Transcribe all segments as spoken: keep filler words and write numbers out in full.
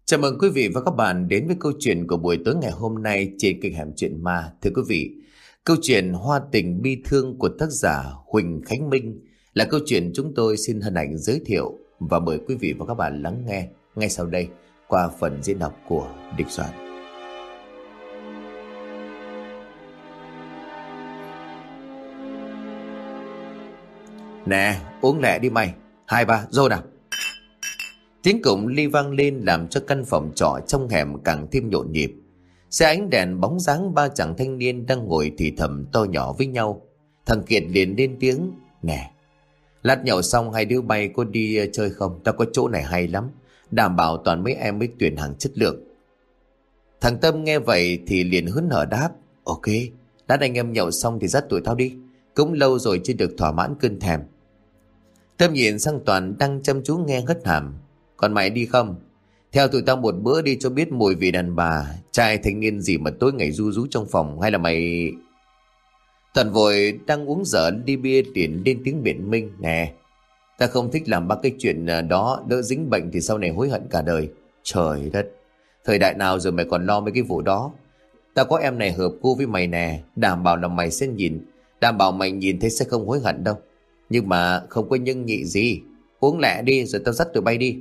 Chào mừng quý vị và các bạn đến với câu chuyện của buổi tối ngày hôm nay trên kênh Hẻm Chuyện Ma. Thưa quý vị, câu chuyện Hoa Tình Bi Thương của tác giả Huỳnh Khánh Minh là câu chuyện chúng tôi xin hân hạnh giới thiệu và mời quý vị và các bạn lắng nghe ngay sau đây qua phần diễn đọc của Địch Soạn. Nè, uống lẹ đi mày. Hai ba, rồi nào. Tiếng cổng ly vang lên làm cho căn phòng trọ trong hẻm càng thêm nhộn nhịp. Xe ánh đèn bóng dáng ba chàng thanh niên đang ngồi thì thầm to nhỏ với nhau. Thằng Kiệt liền lên tiếng: Nè, lát nhậu xong hai đứa bay có đi chơi không? Tao có chỗ này hay lắm, đảm bảo toàn mấy em mới tuyển hàng chất lượng. Thằng Tâm nghe vậy thì liền hớn hở đáp: Ok, lát anh em nhậu xong thì dắt tụi tao đi, cũng lâu rồi chưa được thỏa mãn cơn thèm. Tâm nhìn sang Toàn đang chăm chú nghe hất hàm: Còn mày đi không? Theo tụi tao một bữa đi cho biết mùi vị đàn bà. Trai thanh niên gì mà tối ngày ru rú trong phòng? Hay là mày... Toàn vội đang uống dở đi bia liền lên tiếng biện minh: Nè, ta không thích làm ba cái chuyện đó, đỡ dính bệnh thì sau này hối hận cả đời. Trời đất, thời đại nào rồi mày còn lo mấy cái vụ đó? Ta có em này hợp gu với mày nè, đảm bảo là mày sẽ nhìn, đảm bảo mày nhìn thấy sẽ không hối hận đâu. Nhưng mà không có nhưng nhị gì. Uống lẹ đi rồi tao dắt tụi bay đi.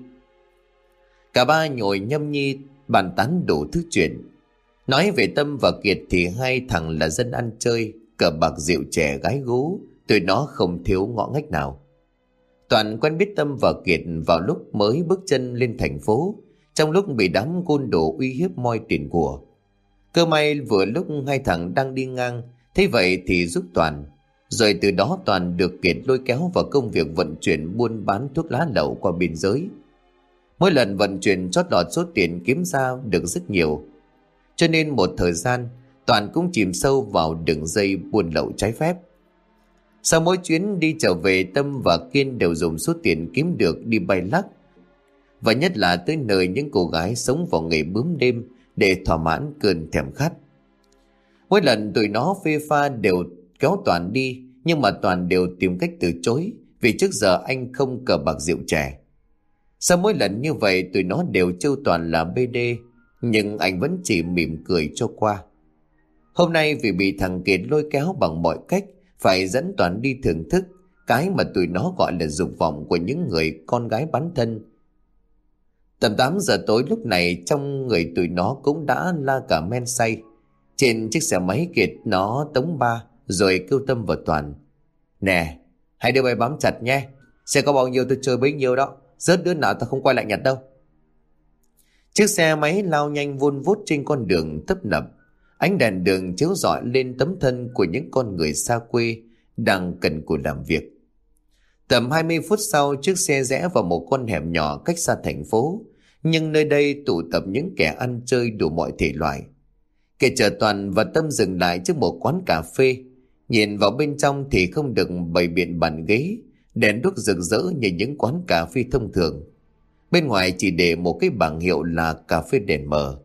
Cả ba nhồi nhâm nhi bàn tán đủ thứ chuyện. Nói về Tâm và Kiệt thì hai thằng là dân ăn chơi, cờ bạc rượu chè gái gú, tụi nó không thiếu ngõ ngách nào. Toàn quen biết Tâm và Kiệt vào lúc mới bước chân lên thành phố, trong lúc bị đám côn đồ uy hiếp moi tiền của. Cơ may vừa lúc hai thằng đang đi ngang, thế vậy thì giúp Toàn. Rồi từ đó Toàn được Kiệt lôi kéo vào công việc vận chuyển buôn bán thuốc lá lậu qua biên giới. Mỗi lần vận chuyển chót lọt số tiền kiếm ra được rất nhiều, cho nên một thời gian Toàn cũng chìm sâu vào đường dây buôn lậu trái phép. Sau mỗi chuyến đi trở về, Tâm và Kiên đều dùng số tiền kiếm được đi bay lắc, và nhất là tới nơi những cô gái sống vào nghề bướm đêm để thỏa mãn cơn thèm khát. Mỗi lần tụi nó phê pha đều kéo Toàn đi, nhưng mà Toàn đều tìm cách từ chối, vì trước giờ anh không cờ bạc rượu chè. Sau mỗi lần như vậy tụi nó đều trêu Toàn là bê đê, nhưng anh vẫn chỉ mỉm cười cho qua. Hôm nay vì bị thằng Kiệt lôi kéo bằng mọi cách, phải dẫn Toàn đi thưởng thức cái mà tụi nó gọi là dục vọng của những người con gái bán thân. Tầm tám giờ tối lúc này trong người tụi nó cũng đã la cả men say. Trên chiếc xe máy Kiệt nó tống ba rồi kêu Tâm và Toàn: Nè, hai đứa bay bám chặt nhé, xe có bao nhiêu tôi chơi bấy nhiêu đó, rớt đứa nào ta không quay lại nhặt đâu. Chiếc xe máy lao nhanh vun vút trên con đường tấp nập, ánh đèn đường chiếu rọi lên tấm thân của những con người xa quê đang cần cù làm việc. Tầm hai mươi phút sau, chiếc xe rẽ vào một con hẻm nhỏ cách xa thành phố, nhưng nơi đây tụ tập những kẻ ăn chơi đủ mọi thể loại. Kẻ chở Toàn và Tâm dừng lại trước một quán cà phê. Nhìn vào bên trong thì không được bày biện bàn ghế, đèn đuốc rực rỡ như những quán cà phê thông thường. Bên ngoài chỉ để một cái bảng hiệu là cà phê đèn mờ.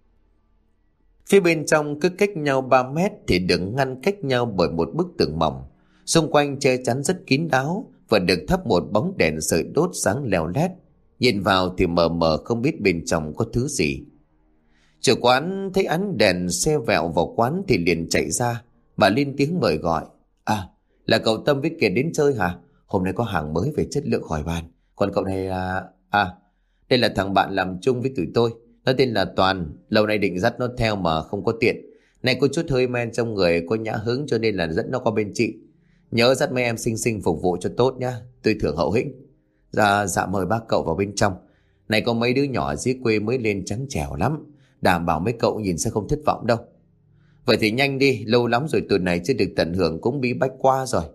Phía bên trong cứ cách nhau ba mét thì được ngăn cách nhau bởi một bức tường mỏng, xung quanh che chắn rất kín đáo và được thắp một bóng đèn sợi đốt sáng leo lét. Nhìn vào thì mờ mờ không biết bên trong có thứ gì. Chủ quán thấy ánh đèn xe vẹo vào quán thì liền chạy ra và lên tiếng mời gọi: À, là cậu Tâm với Kiệt đến chơi hả? Hôm nay có hàng mới về chất lượng khỏi bàn. Còn cậu này là... À, đây là thằng bạn làm chung với tụi tôi, nó tên là Toàn. Lâu nay định dắt nó theo mà không có tiện. Này có chút hơi men trong người, có nhã hứng cho nên là dẫn nó qua bên chị. Nhớ dắt mấy em xinh xinh phục vụ cho tốt nhá, tôi thưởng hậu hĩnh. Dạ, dạ mời bác cậu vào bên trong. Này có mấy đứa nhỏ dưới quê mới lên trắng trẻo lắm, đảm bảo mấy cậu nhìn sẽ không thất vọng đâu. Vậy thì nhanh đi, lâu lắm rồi tụi này chưa được tận hưởng cũng bí bách qua rồi.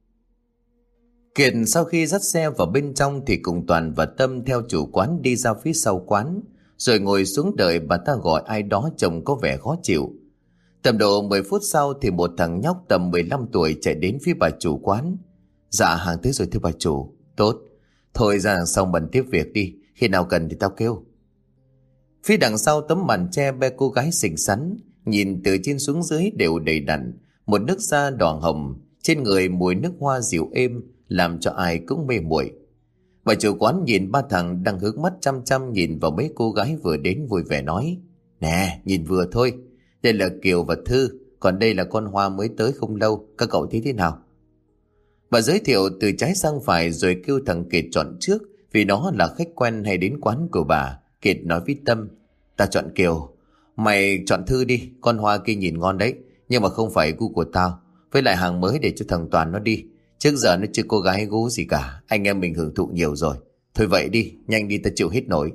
Kiệt sau khi dắt xe vào bên trong thì cùng Toàn và Tâm theo chủ quán đi ra phía sau quán, rồi ngồi xuống đợi bà ta gọi ai đó trông có vẻ khó chịu. Tầm độ mười phút sau thì một thằng nhóc tầm mười lăm tuổi chạy đến phía bà chủ quán. Dạ hàng tới rồi thưa bà chủ. Tốt, thôi ra đằng sau bận tiếp việc đi, khi nào cần thì tao kêu. Phía đằng sau tấm màn che be cô gái xinh xắn, nhìn từ trên xuống dưới đều đầy đặn, một nước da đỏ hồng, trên người mùi nước hoa dịu êm làm cho ai cũng mê muội. Bà chủ quán nhìn ba thằng đang hướng mắt chăm chăm nhìn vào mấy cô gái vừa đến vui vẻ nói: Nè, nhìn vừa thôi, đây là Kiều và Thư, còn đây là con Hoa mới tới không lâu, các cậu thấy thế nào? Bà giới thiệu từ trái sang phải rồi kêu thằng Kiệt chọn trước, vì nó là khách quen hay đến quán của bà. Kiệt nói với Tâm: Ta chọn Kiều, mày chọn Thư đi, con Hoa kia nhìn ngon đấy, nhưng mà không phải gu của tao. Với lại hàng mới để cho thằng Toàn nó đi, trước giờ nó chưa cô gái gú gì cả, anh em mình hưởng thụ nhiều rồi. Thôi vậy đi, nhanh đi, ta chịu hết nổi.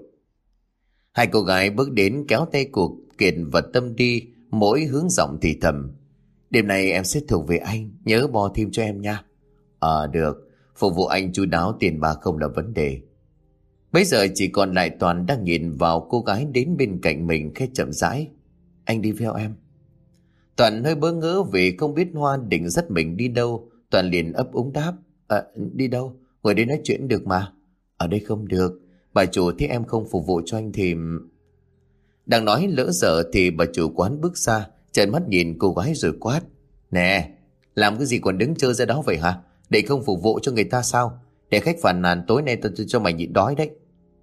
Hai cô gái bước đến kéo tay của Kiệt và Tâm đi, mỗi hướng giọng thì thầm: Đêm nay em sẽ thuộc về anh, nhớ bo thêm cho em nha. Ờ được, phục vụ anh chu đáo, tiền bạc không là vấn đề. Bây giờ chỉ còn lại Toàn đang nhìn vào cô gái đến bên cạnh mình khẽ chậm rãi: Anh đi theo em. Toàn hơi bỡ ngỡ vì không biết Hoa định dắt mình đi đâu. Toàn liền ấp úng đáp: À, đi đâu? Ngồi đây nói chuyện được mà. Ở đây không được, bà chủ thấy em không phục vụ cho anh thì... Đang nói lỡ dở thì bà chủ quán bước ra, trợn mắt nhìn cô gái rồi quát: Nè, làm cái gì còn đứng chơi ra đó vậy hả? Để không phục vụ cho người ta sao? Để khách phàn nàn tối nay tôi cho mày nhịn đói đấy.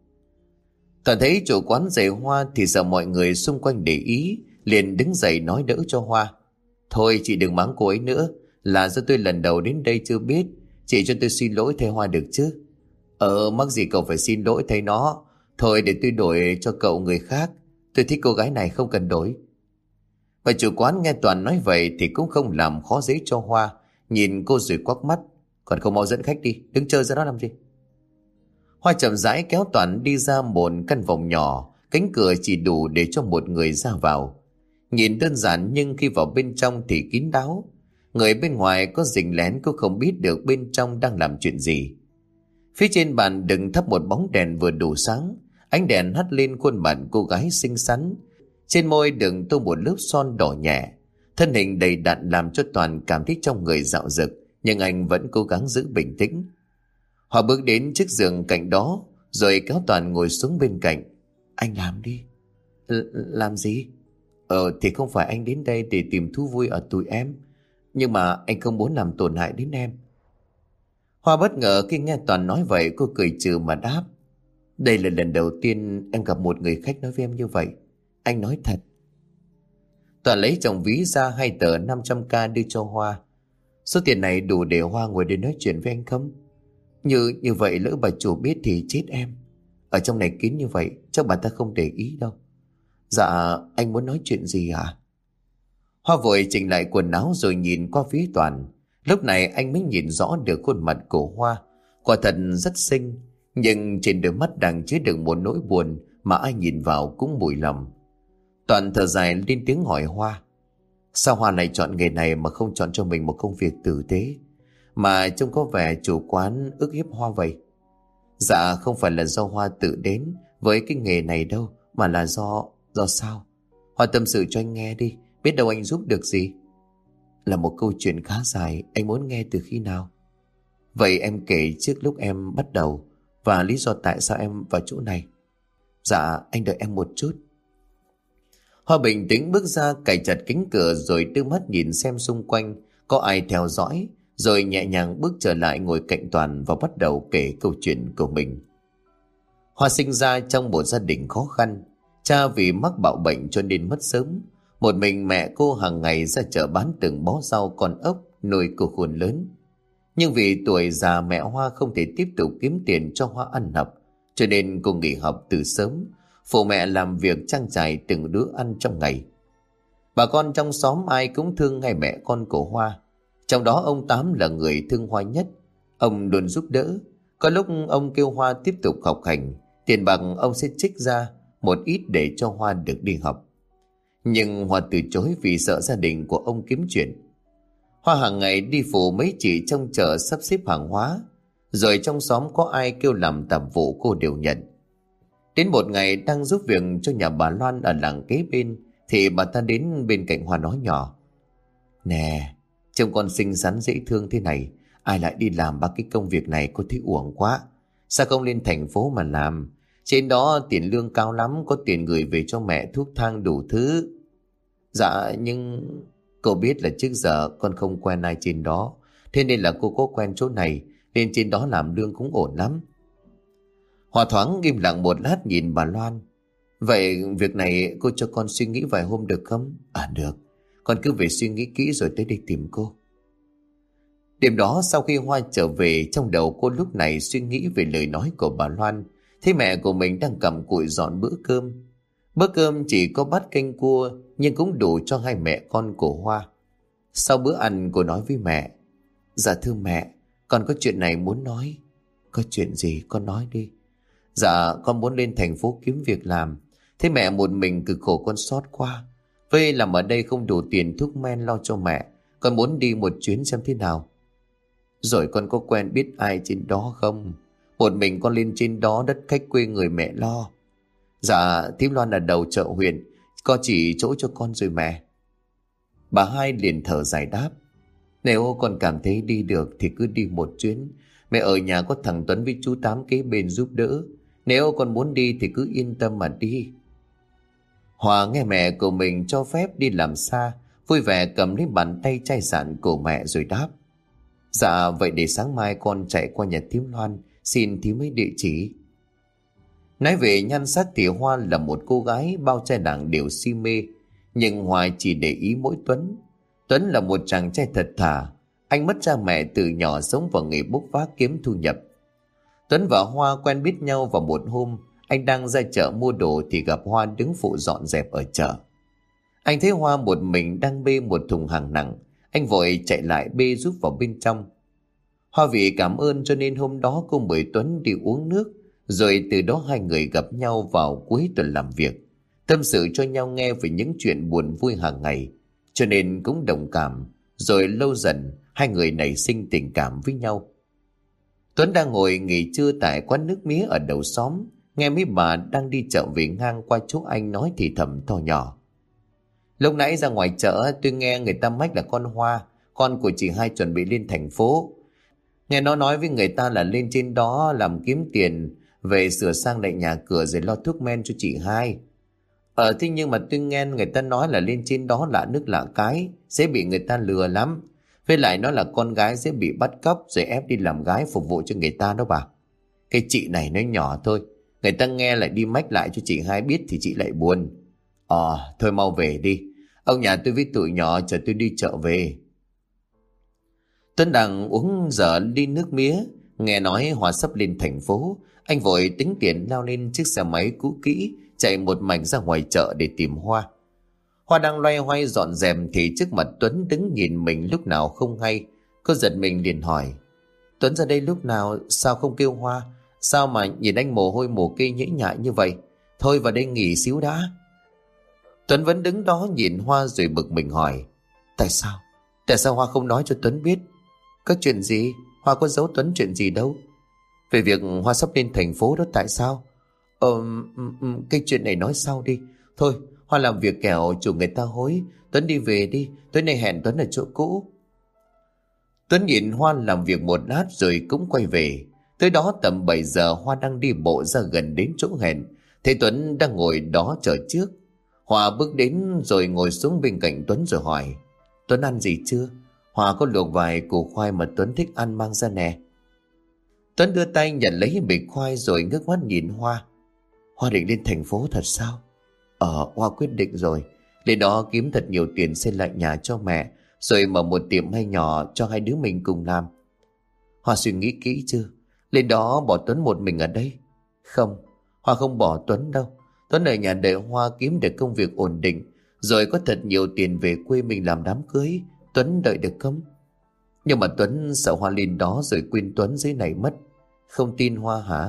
Toàn thấy chủ quán giày Hoa thì sợ mọi người xung quanh để ý, liền đứng dậy nói đỡ cho Hoa: Thôi chị đừng mắng cô ấy nữa, là do tôi lần đầu đến đây chưa biết, chị cho tôi xin lỗi thay Hoa được chứ? Ờ, mắc gì cậu phải xin lỗi thay nó. Thôi để tôi đổi cho cậu người khác, tôi thích cô gái này không cần đổi. Và chủ quán nghe Toàn nói vậy thì cũng không làm khó dễ cho Hoa, nhìn cô rồi quắc mắt: Còn không mau dẫn khách đi, đứng chơi ra đó làm gì? Hoa chậm rãi kéo Toàn đi ra một căn phòng nhỏ, cánh cửa chỉ đủ để cho một người ra vào. Nhìn đơn giản nhưng khi vào bên trong thì kín đáo. Người bên ngoài có rình lén cũng không biết được bên trong đang làm chuyện gì. Phía trên bàn đựng thắp một bóng đèn vừa đủ sáng, ánh đèn hắt lên khuôn mặt cô gái xinh xắn. Trên môi đựng tô một lớp son đỏ nhẹ, thân hình đầy đặn làm cho Toàn cảm thấy trong người dạo dực, nhưng anh vẫn cố gắng giữ bình tĩnh. Họ bước đến chiếc giường cạnh đó rồi kéo Toàn ngồi xuống bên cạnh. Anh làm đi. L- làm gì? Ờ thì không phải anh đến đây để tìm thú vui ở tụi em, nhưng mà anh không muốn làm tổn hại đến em. Hoa bất ngờ khi nghe Toàn nói vậy, cô cười trừ mà đáp: Đây là lần đầu tiên em gặp một người khách nói với em như vậy. Anh nói thật. Toàn lấy trong ví ra hai tờ năm trăm k đưa cho Hoa. Số tiền này đủ để Hoa ngồi để nói chuyện với anh không? Như như vậy lỡ bà chủ biết thì chết em. Ở trong này kín như vậy, chắc bà ta không để ý đâu. Dạ, anh muốn nói chuyện gì hả? Hoa vội chỉnh lại quần áo rồi nhìn qua phía Toàn. Lúc này anh mới nhìn rõ được khuôn mặt của Hoa. Quả thật rất xinh, nhưng trên đôi mắt đang chứa đựng một nỗi buồn mà ai nhìn vào cũng mùi lòng. Toàn thở dài lên tiếng hỏi Hoa: Sao Hoa lại chọn nghề này mà không chọn cho mình một công việc tử tế, mà trông có vẻ chủ quán ức hiếp Hoa vậy? Dạ không phải là do Hoa tự đến với cái nghề này đâu, mà là do... Do sao? Hoa tâm sự cho anh nghe đi, biết đâu anh giúp được gì. Là một câu chuyện khá dài, anh muốn nghe từ khi nào? Vậy em kể trước lúc em bắt đầu, và lý do tại sao em vào chỗ này. Dạ anh đợi em một chút. Hoa bình tĩnh bước ra, cài chặt cánh cửa rồi đưa mắt nhìn xem xung quanh có ai theo dõi, rồi nhẹ nhàng bước trở lại ngồi cạnh Toàn và bắt đầu kể câu chuyện của mình. Hoa sinh ra trong một gia đình khó khăn. Cha vì mắc bạo bệnh cho nên mất sớm. Một mình mẹ cô hàng ngày ra chợ bán từng bó rau con ốc nuôi cô khôn lớn. Nhưng vì tuổi già mẹ Hoa không thể tiếp tục kiếm tiền cho Hoa ăn học, cho nên cô nghỉ học từ sớm, phụ mẹ làm việc trang trải từng đứa ăn trong ngày. Bà con trong xóm ai cũng thương ngay mẹ con của Hoa. Trong đó ông Tám là người thương Hoa nhất. Ông luôn giúp đỡ. Có lúc ông kêu Hoa tiếp tục học hành, tiền bạc ông sẽ trích ra một ít để cho Hoa được đi học. Nhưng Hoa từ chối vì sợ gia đình của ông kiếm chuyện. Hoa hàng ngày đi phụ mấy chị trong chợ sắp xếp hàng hóa, rồi trong xóm có ai kêu làm tạp vụ cô đều nhận. Đến một ngày đang giúp việc cho nhà bà Loan ở làng kế bên, thì bà ta đến bên cạnh Hoa nói nhỏ: Nè, trông con xinh xắn dễ thương thế này, ai lại đi làm ba cái công việc này, cô thấy uổng quá. Sao không lên thành phố mà làm? Trên đó tiền lương cao lắm, có tiền gửi về cho mẹ thuốc thang đủ thứ. Dạ nhưng... Cô biết là trước giờ con không quen ai trên đó, thế nên là cô có quen chỗ này, nên trên đó làm lương cũng ổn lắm. Hoa thoáng im lặng một lát nhìn bà Loan. Vậy việc này cô cho con suy nghĩ vài hôm được không? À được, con cứ về suy nghĩ kỹ rồi tới đây tìm cô. Đêm đó sau khi Hoa trở về, trong đầu cô lúc này suy nghĩ về lời nói của bà Loan. Thấy mẹ của mình đang cầm cụi dọn bữa cơm. Bữa cơm chỉ có bát canh cua nhưng cũng đủ cho hai mẹ con của Hoa. Sau bữa ăn cô nói với mẹ: Dạ thưa mẹ, con có chuyện này muốn nói. Có chuyện gì con nói đi. Dạ con muốn lên thành phố kiếm việc làm. Thế mẹ một mình cực khổ con xót quá. Vậy làm ở đây không đủ tiền thuốc men lo cho mẹ. Con muốn đi một chuyến xem thế nào. Rồi con có quen biết ai trên đó không? Một mình con lên trên đó, đất khách quê người mẹ lo. Dạ thím Loan là đầu chợ huyện, có chỉ chỗ cho con rồi mẹ. Bà hai liền thở dài đáp: Nếu con cảm thấy đi được thì cứ đi một chuyến. Mẹ ở nhà có thằng Tuấn với chú Tám kế bên giúp đỡ. Nếu con muốn đi thì cứ yên tâm mà đi. Hòa nghe mẹ của mình cho phép đi làm xa, vui vẻ cầm lấy bàn tay chai sạn của mẹ rồi đáp: Dạ vậy để sáng mai con chạy qua nhà thím Loan xin thím ấy địa chỉ. Nói về nhan sắc thì Hoa là một cô gái bao trai làng đều si mê, nhưng Hoa chỉ để ý mỗi Tuấn. Tuấn là một chàng trai thật thà. Anh mất cha mẹ từ nhỏ, sống vào nghề bốc vác kiếm thu nhập. Tuấn và Hoa quen biết nhau vào một hôm anh đang ra chợ mua đồ thì gặp Hoa đứng phụ dọn dẹp ở chợ. Anh thấy Hoa một mình đang bê một thùng hàng nặng, anh vội chạy lại bê giúp vào bên trong. Hoa vì cảm ơn cho nên hôm đó cô mời Tuấn đi uống nước, rồi từ đó hai người gặp nhau vào cuối tuần làm việc, tâm sự cho nhau nghe về những chuyện buồn vui hàng ngày, cho nên cũng đồng cảm, rồi lâu dần hai người nảy sinh tình cảm với nhau. Tuấn đang ngồi nghỉ trưa tại quán nước mía ở đầu xóm, nghe mấy bà đang đi chợ về ngang qua chỗ anh nói thì thầm to nhỏ: Lúc nãy ra ngoài chợ tôi nghe người ta mách là con Hoa, con của chị hai chuẩn bị lên thành phố. Nghe nó nói với người ta là lên trên đó làm kiếm tiền, về sửa sang lại nhà cửa rồi lo thuốc men cho chị hai. Ờ thế nhưng mà tôi nghe người ta nói là lên trên đó lạ nước lạ cái, dễ bị người ta lừa lắm. Với lại nó là con gái dễ bị bắt cóc rồi ép đi làm gái phục vụ cho người ta đó bà. Cái chị này nói nhỏ thôi, người ta nghe lại đi mách lại cho chị hai biết thì chị lại buồn. Ờ thôi mau về đi, ông nhà tôi với tụi nhỏ chờ tôi đi chợ về. Tuấn đang uống dở ly nước mía, nghe nói Hoa sắp lên thành phố, anh vội tính tiền lao lên chiếc xe máy cũ kỹ, chạy một mạch ra ngoài chợ để tìm Hoa. Hoa đang loay hoay dọn dẹp thì trước mặt Tuấn đứng nhìn mình lúc nào không hay. Cô giật mình liền hỏi: Tuấn ra đây lúc nào, sao không kêu Hoa? Sao mà nhìn anh mồ hôi mồ kê nhễ nhại như vậy? Thôi vào đây nghỉ xíu đã. Tuấn vẫn đứng đó nhìn Hoa rồi bực mình hỏi: Tại sao? Tại sao Hoa không nói cho Tuấn biết? Có chuyện gì? Hoa có giấu Tuấn chuyện gì đâu. Về việc Hoa sắp lên thành phố đó tại sao? Ờ, cái chuyện này nói sau đi. Thôi, Hoa làm việc kẻo chủ người ta hối. Tuấn đi về đi, tối nay hẹn Tuấn ở chỗ cũ. Tuấn nhìn Hoa làm việc một lát rồi cũng quay về. Tới đó tầm bảy giờ Hoa đang đi bộ ra gần đến chỗ hẹn, thấy Tuấn đang ngồi đó chờ trước. Hoa bước đến rồi ngồi xuống bên cạnh Tuấn rồi hỏi: Tuấn ăn gì chưa? Hoa có luộc vài củ khoai mà Tuấn thích ăn mang ra nè. Tuấn đưa tay nhận lấy bịch khoai rồi ngước mắt nhìn Hoa. Hoa định lên thành phố thật sao? Ờ, Hoa quyết định rồi. Lên đó kiếm thật nhiều tiền xây lại nhà cho mẹ, rồi mở một tiệm hay nhỏ cho hai đứa mình cùng làm. Hoa suy nghĩ kỹ chưa? Lên đó bỏ Tuấn một mình ở đây? Không, Hoa không bỏ Tuấn đâu. Tuấn ở nhà đợi Hoa kiếm được công việc ổn định, rồi có thật nhiều tiền về quê mình làm đám cưới. Tuấn đợi được không? Nhưng mà Tuấn sợ Hoa lên đó rồi quên Tuấn dưới này mất. Không tin Hoa hả?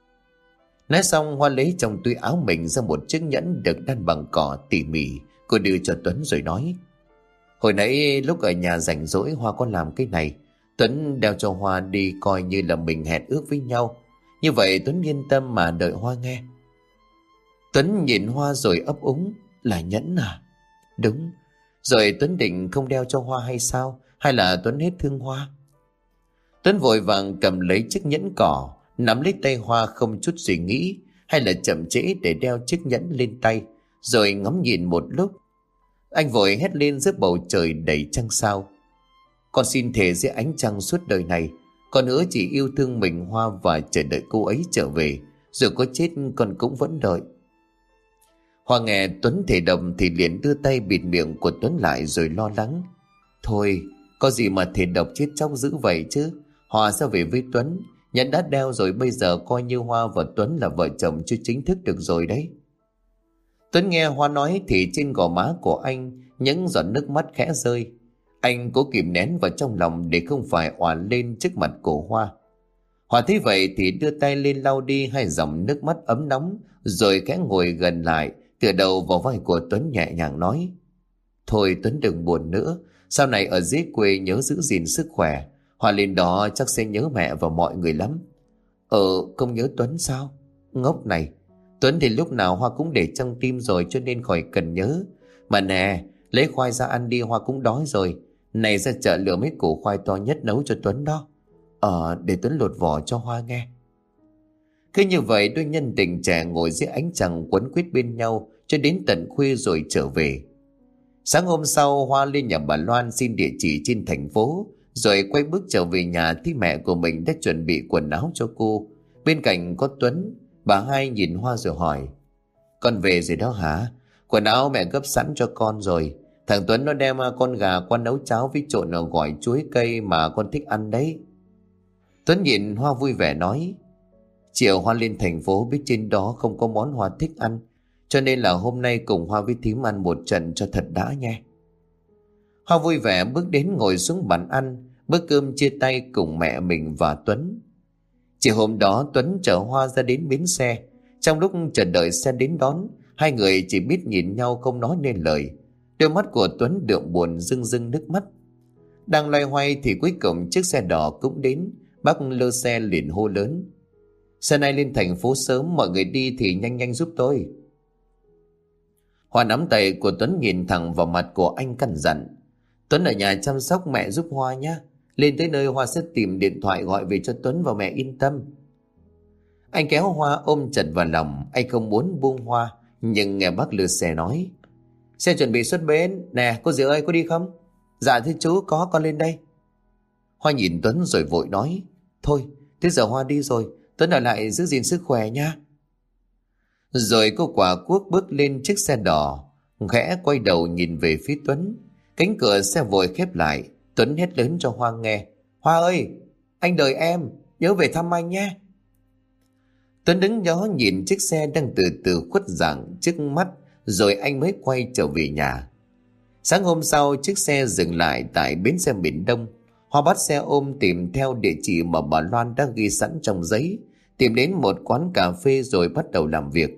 Nói xong Hoa lấy trong túi áo mình ra một chiếc nhẫn được đan bằng cỏ tỉ mỉ. Cô đưa cho Tuấn rồi nói: Hồi nãy lúc ở nhà rảnh rỗi Hoa có làm cái này. Tuấn đeo cho Hoa đi coi như là mình hẹn ước với nhau. Như vậy Tuấn yên tâm mà đợi Hoa nghe. Tuấn nhìn Hoa rồi ấp úng: Là nhẫn à? Đúng. Rồi Tuấn định không đeo cho Hoa hay sao? Hay là Tuấn hết thương Hoa? Tuấn vội vàng cầm lấy chiếc nhẫn cỏ, nắm lấy tay Hoa không chút suy nghĩ hay là chậm trễ để đeo chiếc nhẫn lên tay, rồi ngắm nhìn một lúc. Anh vội hét lên giữa bầu trời đầy trăng sao: Con xin thề dưới ánh trăng suốt đời này, con hứa chỉ yêu thương mình Hoa và chờ đợi cô ấy trở về, Dù có chết con cũng vẫn đợi. Hoa nghe Tuấn thề độc thì liền đưa tay bịt miệng của Tuấn lại rồi lo lắng. Thôi, có gì mà thề độc chết chóc dữ vậy chứ. Hoa sẽ về với Tuấn, nhẫn đã đeo rồi, bây giờ coi như Hoa và Tuấn là vợ chồng chưa chính thức được rồi đấy. Tuấn nghe Hoa nói thì trên gò má của anh những giọt nước mắt khẽ rơi. Anh cố kìm nén vào trong lòng để không phải òa lên trước mặt của Hoa. Hoa thấy vậy thì đưa tay lên lau đi hai dòng nước mắt ấm nóng, rồi khẽ ngồi gần lại, tựa đầu vào vai của Tuấn nhẹ nhàng nói. Thôi Tuấn đừng buồn nữa, sau này ở dưới quê nhớ giữ gìn sức khỏe. Hoa lên đó chắc sẽ nhớ mẹ và mọi người lắm. Ờ, không nhớ Tuấn sao? Ngốc này, Tuấn thì lúc nào Hoa cũng để trong tim rồi, cho nên khỏi cần nhớ. Mà nè, lấy khoai ra ăn đi, Hoa cũng đói rồi. Này, ra chợ lựa mấy củ khoai to nhất nấu cho Tuấn đó. Ờ, để Tuấn lột vỏ cho Hoa nghe. Cứ như vậy đôi nhân tình trẻ ngồi dưới ánh trăng quấn quýt bên nhau cho đến tận khuya rồi trở về. Sáng hôm sau, Hoa lên nhà bà Loan xin địa chỉ trên thành phố, rồi quay bước trở về nhà thì mẹ của mình đã chuẩn bị quần áo cho cô. Bên cạnh có Tuấn. Bà hai nhìn Hoa rồi hỏi. Con về rồi đó hả? Quần áo mẹ gấp sẵn cho con rồi. Thằng Tuấn nó đem con gà qua nấu cháo với trộn ở gỏi chuối cây mà con thích ăn đấy. Tuấn nhìn Hoa vui vẻ nói. Chiều Hoa lên thành phố biết trên đó không có món Hoa thích ăn, cho nên là hôm nay cùng Hoa với thím ăn một trận cho thật đã nha. Hoa vui vẻ bước đến ngồi xuống bàn ăn, bữa cơm chia tay cùng mẹ mình và Tuấn. Chiều hôm đó Tuấn chở Hoa ra đến bến xe. Trong lúc chờ đợi xe đến đón, hai người chỉ biết nhìn nhau không nói nên lời. Đôi mắt của Tuấn đượm buồn rưng rưng nước mắt. Đang loay hoay thì cuối cùng chiếc xe đỏ cũng đến. Bác lơ xe liền hô lớn. Xe này lên thành phố sớm, mọi người đi thì nhanh nhanh giúp tôi. Hoa nắm tay của Tuấn nhìn thẳng vào mặt của anh căn dặn. Tuấn ở nhà chăm sóc mẹ giúp Hoa nhé. Lên tới nơi Hoa sẽ tìm điện thoại gọi về cho Tuấn và mẹ yên tâm. Anh kéo Hoa ôm chặt vào lòng. Anh không muốn buông Hoa, nhưng nghe bác lừa xe nói. Xe chuẩn bị xuất bến. Nè cô dì ơi, có đi không? Dạ thưa chú, có, con lên đây. Hoa nhìn Tuấn rồi vội nói. Thôi, thế giờ Hoa đi rồi, Tuấn ở lại giữ gìn sức khỏe nha. Rồi cô quả cuốc bước lên chiếc xe đỏ, khẽ quay đầu nhìn về phía Tuấn. Cánh cửa xe vội khép lại. Tuấn hét lớn cho Hoa nghe. Hoa ơi, anh đợi em, nhớ về thăm anh nhé. Tuấn đứng đó nhìn chiếc xe đang từ từ khuất dạng trước mắt, rồi anh mới quay trở về nhà. Sáng hôm sau, chiếc xe dừng lại tại bến xe miền Đông. Hoa bắt xe ôm tìm theo địa chỉ mà bà Loan đã ghi sẵn trong giấy, tìm đến một quán cà phê rồi bắt đầu làm việc.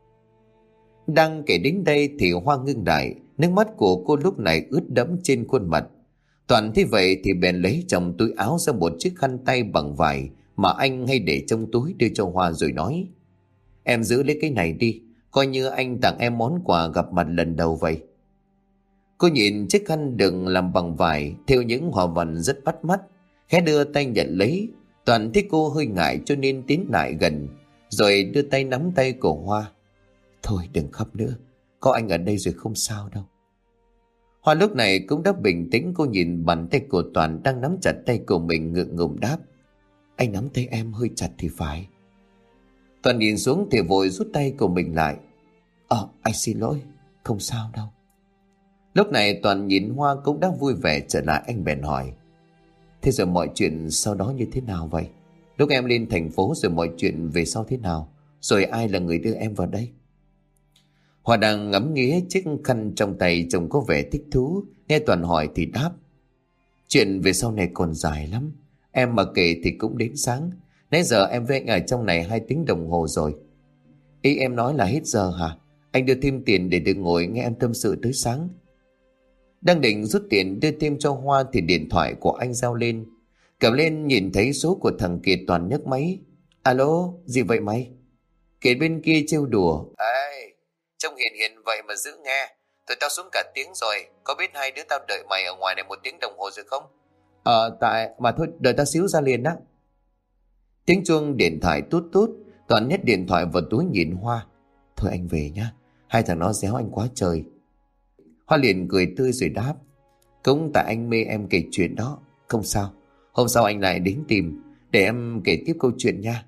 Đang kể đến đây thì Hoa ngưng lại, nước mắt của cô lúc này ướt đẫm trên khuôn mặt. Toàn thế vậy thì bèn lấy trong túi áo ra một chiếc khăn tay bằng vải mà anh hay để trong túi đưa cho Hoa rồi nói. Em giữ lấy cái này đi, coi như anh tặng em món quà gặp mặt lần đầu vậy. Cô nhìn chiếc khăn đựng làm bằng vải, thêu những hoa văn rất bắt mắt, khẽ đưa tay nhận lấy. Toàn thấy cô hơi ngại cho nên tiến lại gần, rồi đưa tay nắm tay của Hoa. Thôi đừng khóc nữa, có anh ở đây rồi không sao đâu. Hoa lúc này cũng đã bình tĩnh. Cô nhìn bàn tay của Toàn đang nắm chặt tay của mình, ngượng ngùng đáp. Anh nắm tay em hơi chặt thì phải. Toàn nhìn xuống thì vội rút tay của mình lại. Ờ, anh xin lỗi, không sao đâu. Lúc này Toàn nhìn Hoa cũng đã vui vẻ trở lại. Anh bèn hỏi. Thế rồi mọi chuyện sau đó như thế nào vậy? Lúc em lên thành phố rồi mọi chuyện về sau thế nào? Rồi ai là người đưa em vào đây? Hoa đang ngắm nghía chiếc khăn trong tay, trông có vẻ thích thú. Nghe Toàn hỏi thì đáp. Chuyện về sau này còn dài lắm. Em mà kể thì cũng đến sáng. Nãy giờ em với anh ở trong này hai tiếng đồng hồ rồi. Ý em nói là hết giờ hả? Anh đưa thêm tiền để được ngồi nghe em tâm sự tới sáng. Đang định rút tiền đưa thêm cho Hoa thì điện thoại của anh reo lên. Cầm lên nhìn thấy số của thằng Kiệt. Toàn nhấc máy. Alo, gì vậy mày? Kiệt bên kia trêu đùa. Ê, trông hiền hiền vậy mà giữ nghe. Tụi tao xuống cả tiếng rồi. Có biết hai đứa tao đợi mày ở ngoài này một tiếng đồng hồ rồi không? Ờ, tại mà thôi đợi tao xíu ra liền á. Tiếng chuông điện thoại tút tút. Toàn nhét điện thoại vào túi nhìn Hoa. Thôi anh về nhá, hai thằng nó réo anh quá trời. Hoa liền cười tươi rồi đáp. Cũng tại anh mê em kể chuyện đó. Không sao, hôm sau anh lại đến tìm, để em kể tiếp câu chuyện nha.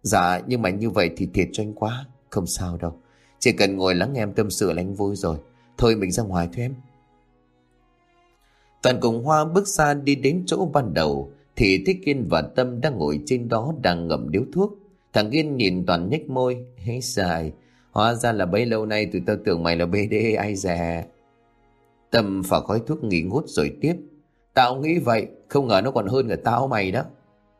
Dạ nhưng mà như vậy thì thiệt cho anh quá. Không sao đâu, chỉ cần ngồi lắng nghe em tâm sự là anh vui rồi. Thôi mình ra ngoài thôi em. Toàn cùng Hoa bước xa đi đến chỗ ban đầu thì thấy Kiên và Tâm đang ngồi trên đó đang ngậm điếu thuốc. Thằng Kiên nhìn Toàn nhếch môi. Hế xài, hóa ra là bấy lâu nay tụi tao tưởng mày là bê đê ai dè. Tâm phả khói thuốc nghỉ ngút rồi tiếp. Tao nghĩ vậy, không ngờ nó còn hơn cả tao mày đó.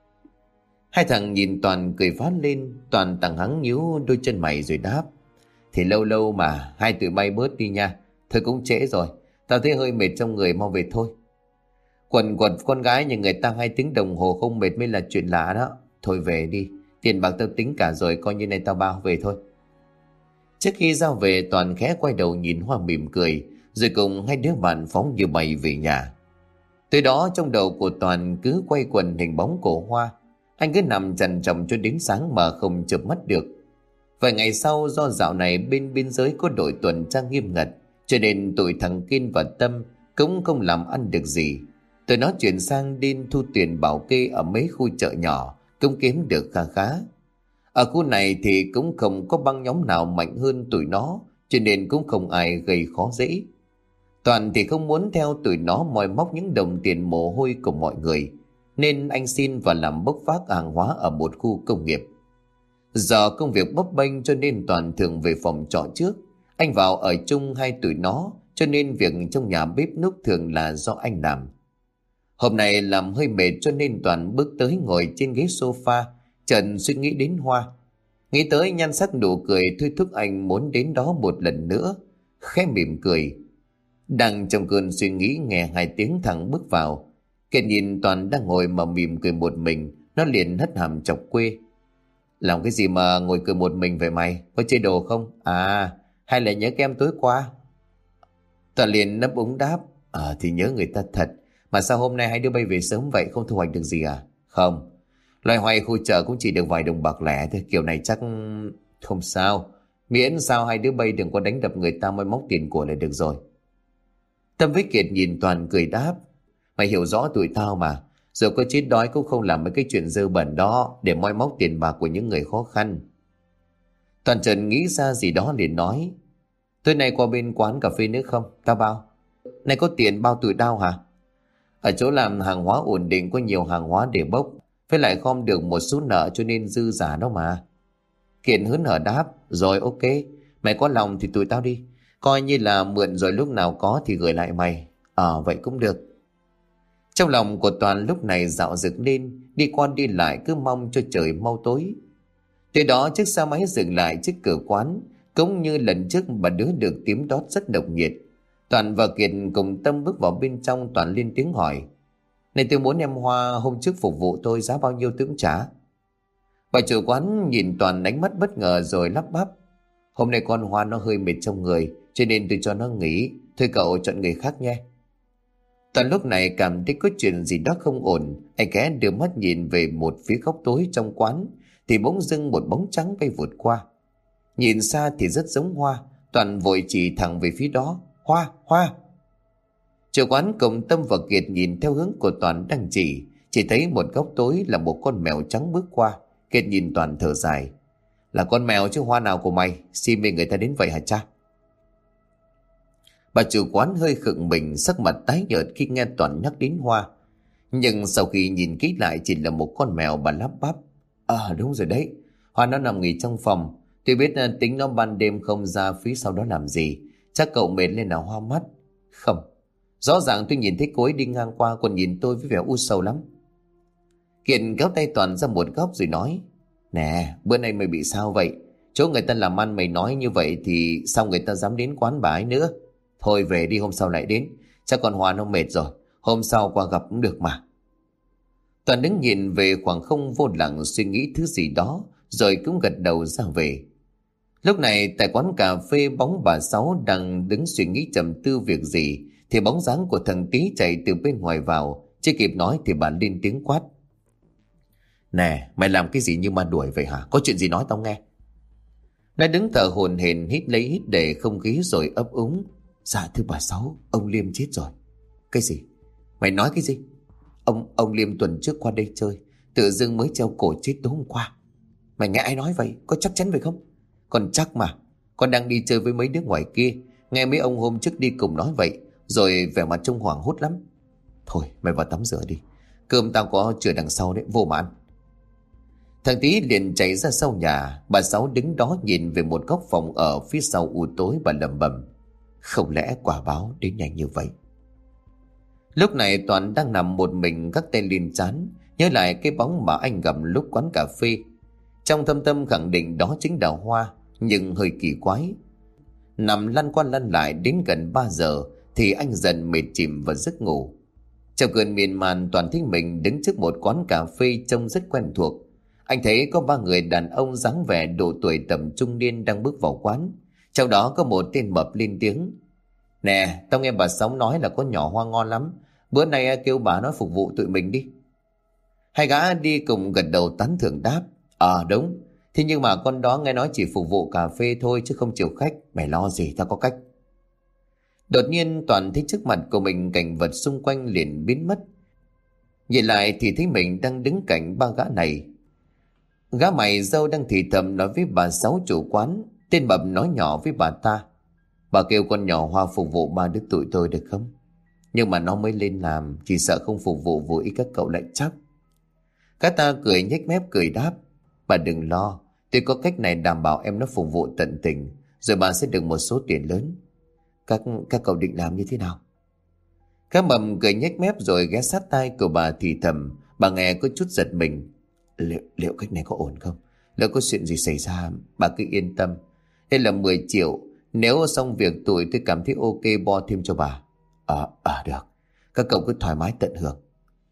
Hai thằng nhìn Toàn cười phá lên. Toàn thằng hắng nhíu đôi chân mày rồi đáp. Thì lâu lâu mà, hai tụi bay bớt đi nha. Thôi cũng trễ rồi, tao thấy hơi mệt trong người, mau về thôi. Quần quật con gái nhà người ta hai tiếng đồng hồ không mệt mới là chuyện lạ đó. Thôi về đi, tiền bạc tao tính cả rồi, coi như này tao bao, về thôi. Trước khi ra về, Toàn khẽ quay đầu nhìn Hoa mỉm cười, rồi cùng hai đứa bạn phóng như bay về nhà. Từ đó trong đầu của Toàn cứ quay quần hình bóng của Hoa. Anh cứ nằm chằn chọc cho đến sáng mà không chợp mắt được. Vài ngày sau, do dạo này bên biên giới có đội tuần tra nghiêm ngặt, cho nên tụi thằng Kiên và Tâm cũng không làm ăn được gì. Tụi nó chuyển sang đin thu tiền bảo kê ở mấy khu chợ nhỏ, cũng kiếm được khá khá. Ở khu này thì cũng không có băng nhóm nào mạnh hơn tụi nó, cho nên cũng không ai gây khó dễ. Toàn thì không muốn theo tụi nó moi móc những đồng tiền mồ hôi của mọi người, nên anh xin và làm bốc vác hàng hóa ở một khu công nghiệp. Do công việc bấp bênh cho nên Toàn thường về phòng trọ trước. Anh vào ở chung hai tụi nó, cho nên việc trong nhà bếp núc thường là do anh làm. Hôm nay làm hơi mệt cho nên Toàn bước tới ngồi trên ghế sofa, chợt suy nghĩ đến Hoa. Nghĩ tới nhan sắc nụ cười thôi thúc anh muốn đến đó một lần nữa, khẽ mỉm cười. Đang trong cơn suy nghĩ nghe hai tiếng thằng bước vào. Kiệt nhìn Toàn đang ngồi mà mỉm cười một mình, nó liền hất hàm chọc quê. Làm cái gì mà ngồi cười một mình vậy mày? Có chơi đồ không? À, hay là nhớ kem tối qua? Toàn liền nấp úng đáp. À thì nhớ người ta thật. Mà sao hôm nay hai đứa bay về sớm vậy, không thu hoạch được gì à? Không, loay hoay khu chợ cũng chỉ được vài đồng bạc lẻ thôi. Kiểu này chắc không sao. Miễn sao hai đứa bay đừng có đánh đập người ta mới móc tiền của là được rồi. Tâm với Kiệt nhìn Toàn cười đáp. Mày hiểu rõ tụi tao mà. Rồi có chết đói cũng không làm mấy cái chuyện dơ bẩn đó để moi móc tiền bạc của những người khó khăn. Toàn Trần nghĩ ra gì đó liền nói. Tối nay qua bên quán cà phê nước không? Tao bao. Này có tiền bao tụi tao hả? Ở chỗ làm hàng hóa ổn định, có nhiều hàng hóa để bốc, với lại gom được một số nợ cho nên dư giả đó mà. Kiệt hớn hở đáp. Rồi ok, mày có lòng thì tụi tao đi. Coi như là mượn rồi lúc nào có thì gửi lại mày. Ờ vậy cũng được. Trong lòng của Toàn lúc này dạo dực lên, đi qua đi lại cứ mong cho trời mau tối. Từ đó chiếc xe máy dừng lại trước cửa quán, cũng như lần trước bà đứa được tím đót rất độc nhiệt. Toàn và Kiệt cùng Tâm bước vào bên trong. Toàn lên tiếng hỏi. Này tôi muốn em Hoa hôm trước phục vụ tôi, giá bao nhiêu tôi cũng trả. Bà chủ quán nhìn Toàn ánh mắt bất ngờ rồi lắp bắp. Hôm nay con Hoa nó hơi mệt trong người, cho nên tôi cho nó nghỉ. Thôi cậu chọn người khác nhé. Toàn lúc này cảm thấy có chuyện gì đó không ổn. Anh ghé đưa mắt nhìn về một phía góc tối trong quán, thì bỗng dưng một bóng trắng bay vụt qua. Nhìn xa thì rất giống Hoa. Toàn vội chỉ thẳng về phía đó. Hoa, Hoa. Chủ quán cùng Tâm và Kiệt nhìn theo hướng của Toàn đang chỉ, chỉ thấy một góc tối là một con mèo trắng bước qua. Kiệt nhìn Toàn thở dài. Là con mèo chứ Hoa nào của mày, si mê người ta đến vậy hả cha? Bà chủ quán hơi khựng mình, sắc mặt tái nhợt khi nghe Toàn nhắc đến Hoa. Nhưng sau khi nhìn kỹ lại chỉ là một con mèo, bà lắp bắp. À đúng rồi đấy, Hoa nó nằm nghỉ trong phòng. Tôi biết tính nó ban đêm không ra phía sau đó làm gì. Chắc cậu mệt lên là hoa mắt. Không, rõ ràng tôi nhìn thấy cô ấy đi ngang qua còn nhìn tôi với vẻ u sầu lắm. Kiệt kéo tay Toàn ra một góc rồi nói. Nè, bữa nay mày bị sao vậy? Chỗ người ta làm ăn mày nói như vậy thì sao người ta dám đến quán bà ấy nữa? Thôi về đi, hôm sau lại đến. Chắc con Hoa nó mệt rồi, hôm sau qua gặp cũng được mà. Toàn đứng nhìn về khoảng không vô lặng, suy nghĩ thứ gì đó rồi cũng gật đầu ra về. Lúc này tại quán cà phê, bóng bà Sáu đang đứng suy nghĩ trầm tư việc gì thì bóng dáng của thằng Tý chạy từ bên ngoài vào. Chưa kịp nói thì bà lên tiếng quát. Nè, mày làm cái gì như ma đuổi vậy hả? Có chuyện gì nói tao nghe. Nó đứng thở hổn hển, hít lấy hít để không khí rồi ấp úng. Dạ thưa bà Sáu, ông Liêm chết rồi. Cái gì? Mày nói cái gì? Ông ông Liêm tuần trước qua đây chơi, tự dưng mới treo cổ chết tối hôm qua. Mày nghe ai nói vậy? Có chắc chắn vậy không? Con chắc mà. Con đang đi chơi với mấy đứa ngoài kia, nghe mấy ông hôm trước đi cùng nói vậy, rồi vẻ mặt trông hoảng hốt lắm. Thôi mày vào tắm rửa đi, cơm tao có chừa đằng sau đấy, vô mà ăn. Thằng Tý liền chạy ra sau nhà. Bà Sáu đứng đó nhìn về một góc phòng ở phía sau u tối. Bà lẩm bẩm, không lẽ quả báo đến nhanh như vậy? Lúc này Toàn đang nằm một mình gác tay lên trán, nhớ lại cái bóng mà anh gặp lúc quán cà phê. Trong thâm tâm khẳng định đó chính là Hoa, nhưng hơi kỳ quái. Nằm lăn qua lăn lại đến gần ba giờ thì anh dần mệt chìm vào giấc ngủ. Trong cơn miên man, Toàn thấy mình đứng trước một quán cà phê trông rất quen thuộc. Anh thấy có ba người đàn ông dáng vẻ độ tuổi tầm trung niên đang bước vào quán. Trong đó có một tên mập lên tiếng, nè, tao nghe bà Sáu nói là có nhỏ Hoa ngon lắm, bữa nay kêu bà nó phục vụ tụi mình đi. Hai gã đi cùng gật đầu tán thưởng đáp, ờ à, đúng, thế nhưng mà con đó nghe nói chỉ phục vụ cà phê thôi chứ không chiều khách. Mày lo gì, tao có cách. Đột nhiên Toàn thấy trước mặt của mình cảnh vật xung quanh liền biến mất. Nhìn lại thì thấy mình đang đứng cạnh ba gã này. Gã mày râu đang thì thầm nói với bà Sáu chủ quán. Tên mập nói nhỏ với bà ta, bà kêu con nhỏ Hoa phục vụ ba đứa tụi tôi được không? Nhưng mà nó mới lên làm, chỉ sợ không phục vụ vô ý các cậu lại chắc. Gã ta cười nhếch mép cười đáp, bà đừng lo, tôi có cách này đảm bảo em nó phục vụ tận tình, rồi bà sẽ được một số tiền lớn. Các các cậu định làm như thế nào? Cá mầm cười nhếch mép rồi ghé sát tai của bà thì thầm. Bà nghe có chút giật mình. Liệu, liệu cách này có ổn không? Nếu có chuyện gì xảy ra, bà cứ yên tâm. Đây là mười triệu. Nếu xong việc tụi tôi cảm thấy ok bo thêm cho bà. Ờ, à, à, được. Các cậu cứ thoải mái tận hưởng.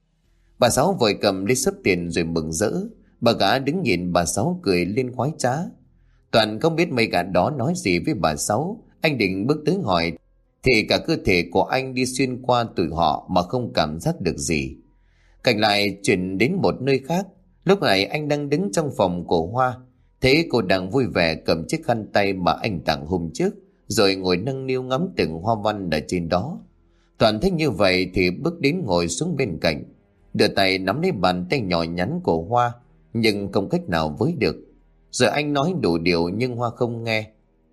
Bà Sáu vội cầm lấy sấp tiền rồi mừng rỡ. Bà gã đứng nhìn bà Sáu cười lên khoái trá. Toàn không biết mấy gã đó nói gì với bà Sáu. Anh định bước tới hỏi thì cả cơ thể của anh đi xuyên qua tụi họ mà không cảm giác được gì. Cảnh lại chuyển đến một nơi khác. Lúc này anh đang đứng trong phòng của Hoa. Thấy cô đang vui vẻ cầm chiếc khăn tay mà anh tặng hôm trước, rồi ngồi nâng niu ngắm từng hoa văn ở trên đó. Toàn thấy như vậy thì bước đến ngồi xuống bên cạnh, đưa tay nắm lấy bàn tay nhỏ nhắn của Hoa, nhưng không cách nào với được. Rồi anh nói đủ điều nhưng Hoa không nghe.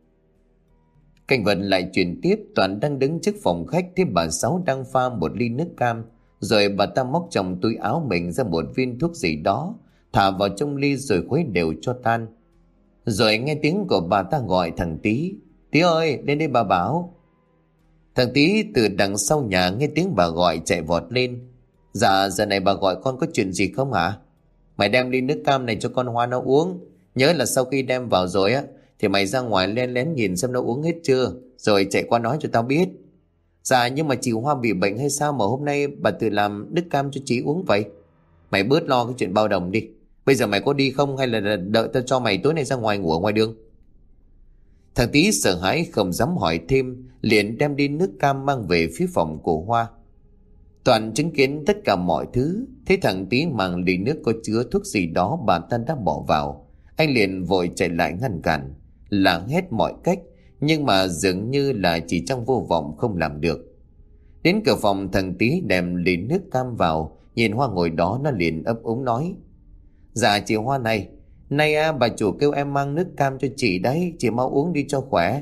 Cảnh vật lại chuyển tiếp. Toàn đang đứng trước phòng khách, thấy bà Sáu đang pha một ly nước cam, rồi bà ta móc trong túi áo mình ra một viên thuốc gì đó, thả vào trong ly rồi khuấy đều cho tan. Rồi nghe tiếng của bà ta gọi thằng Tý, Tý ơi, lên đây bà Bảo. Thằng Tý từ đằng sau nhà nghe tiếng bà gọi chạy vọt lên. Dạ, giờ này bà gọi con có chuyện gì không hả? Mày đem ly nước cam này cho con Hoa nó uống. Nhớ là sau khi đem vào rồi á, thì mày ra ngoài len lén nhìn xem nó uống hết chưa, rồi chạy qua nói cho tao biết. Dạ, nhưng mà chị Hoa bị bệnh hay sao mà hôm nay bà tự làm nước cam cho chị uống vậy? Mày bớt lo cái chuyện bao đồng đi. Bây giờ mày có đi không hay là đợi tao cho mày tối nay ra ngoài ngủ ở ngoài đường? Thằng Tý sợ hãi không dám hỏi thêm, liền đem đi nước cam mang về phía phòng của Hoa. Toàn chứng kiến tất cả mọi thứ. Thấy thằng Tý mang ly nước có chứa thuốc gì đó bà ta đã bỏ vào, anh liền vội chạy lại ngăn cản, lảng hết mọi cách, nhưng mà dường như là chỉ trong vô vọng không làm được. Đến cửa phòng, thằng Tý đem ly nước cam vào, nhìn Hoa ngồi đó, nó liền ấp úng nói, dạ chị Hoa này, nay à, bà chủ kêu em mang nước cam cho chị đấy, chị mau uống đi cho khỏe.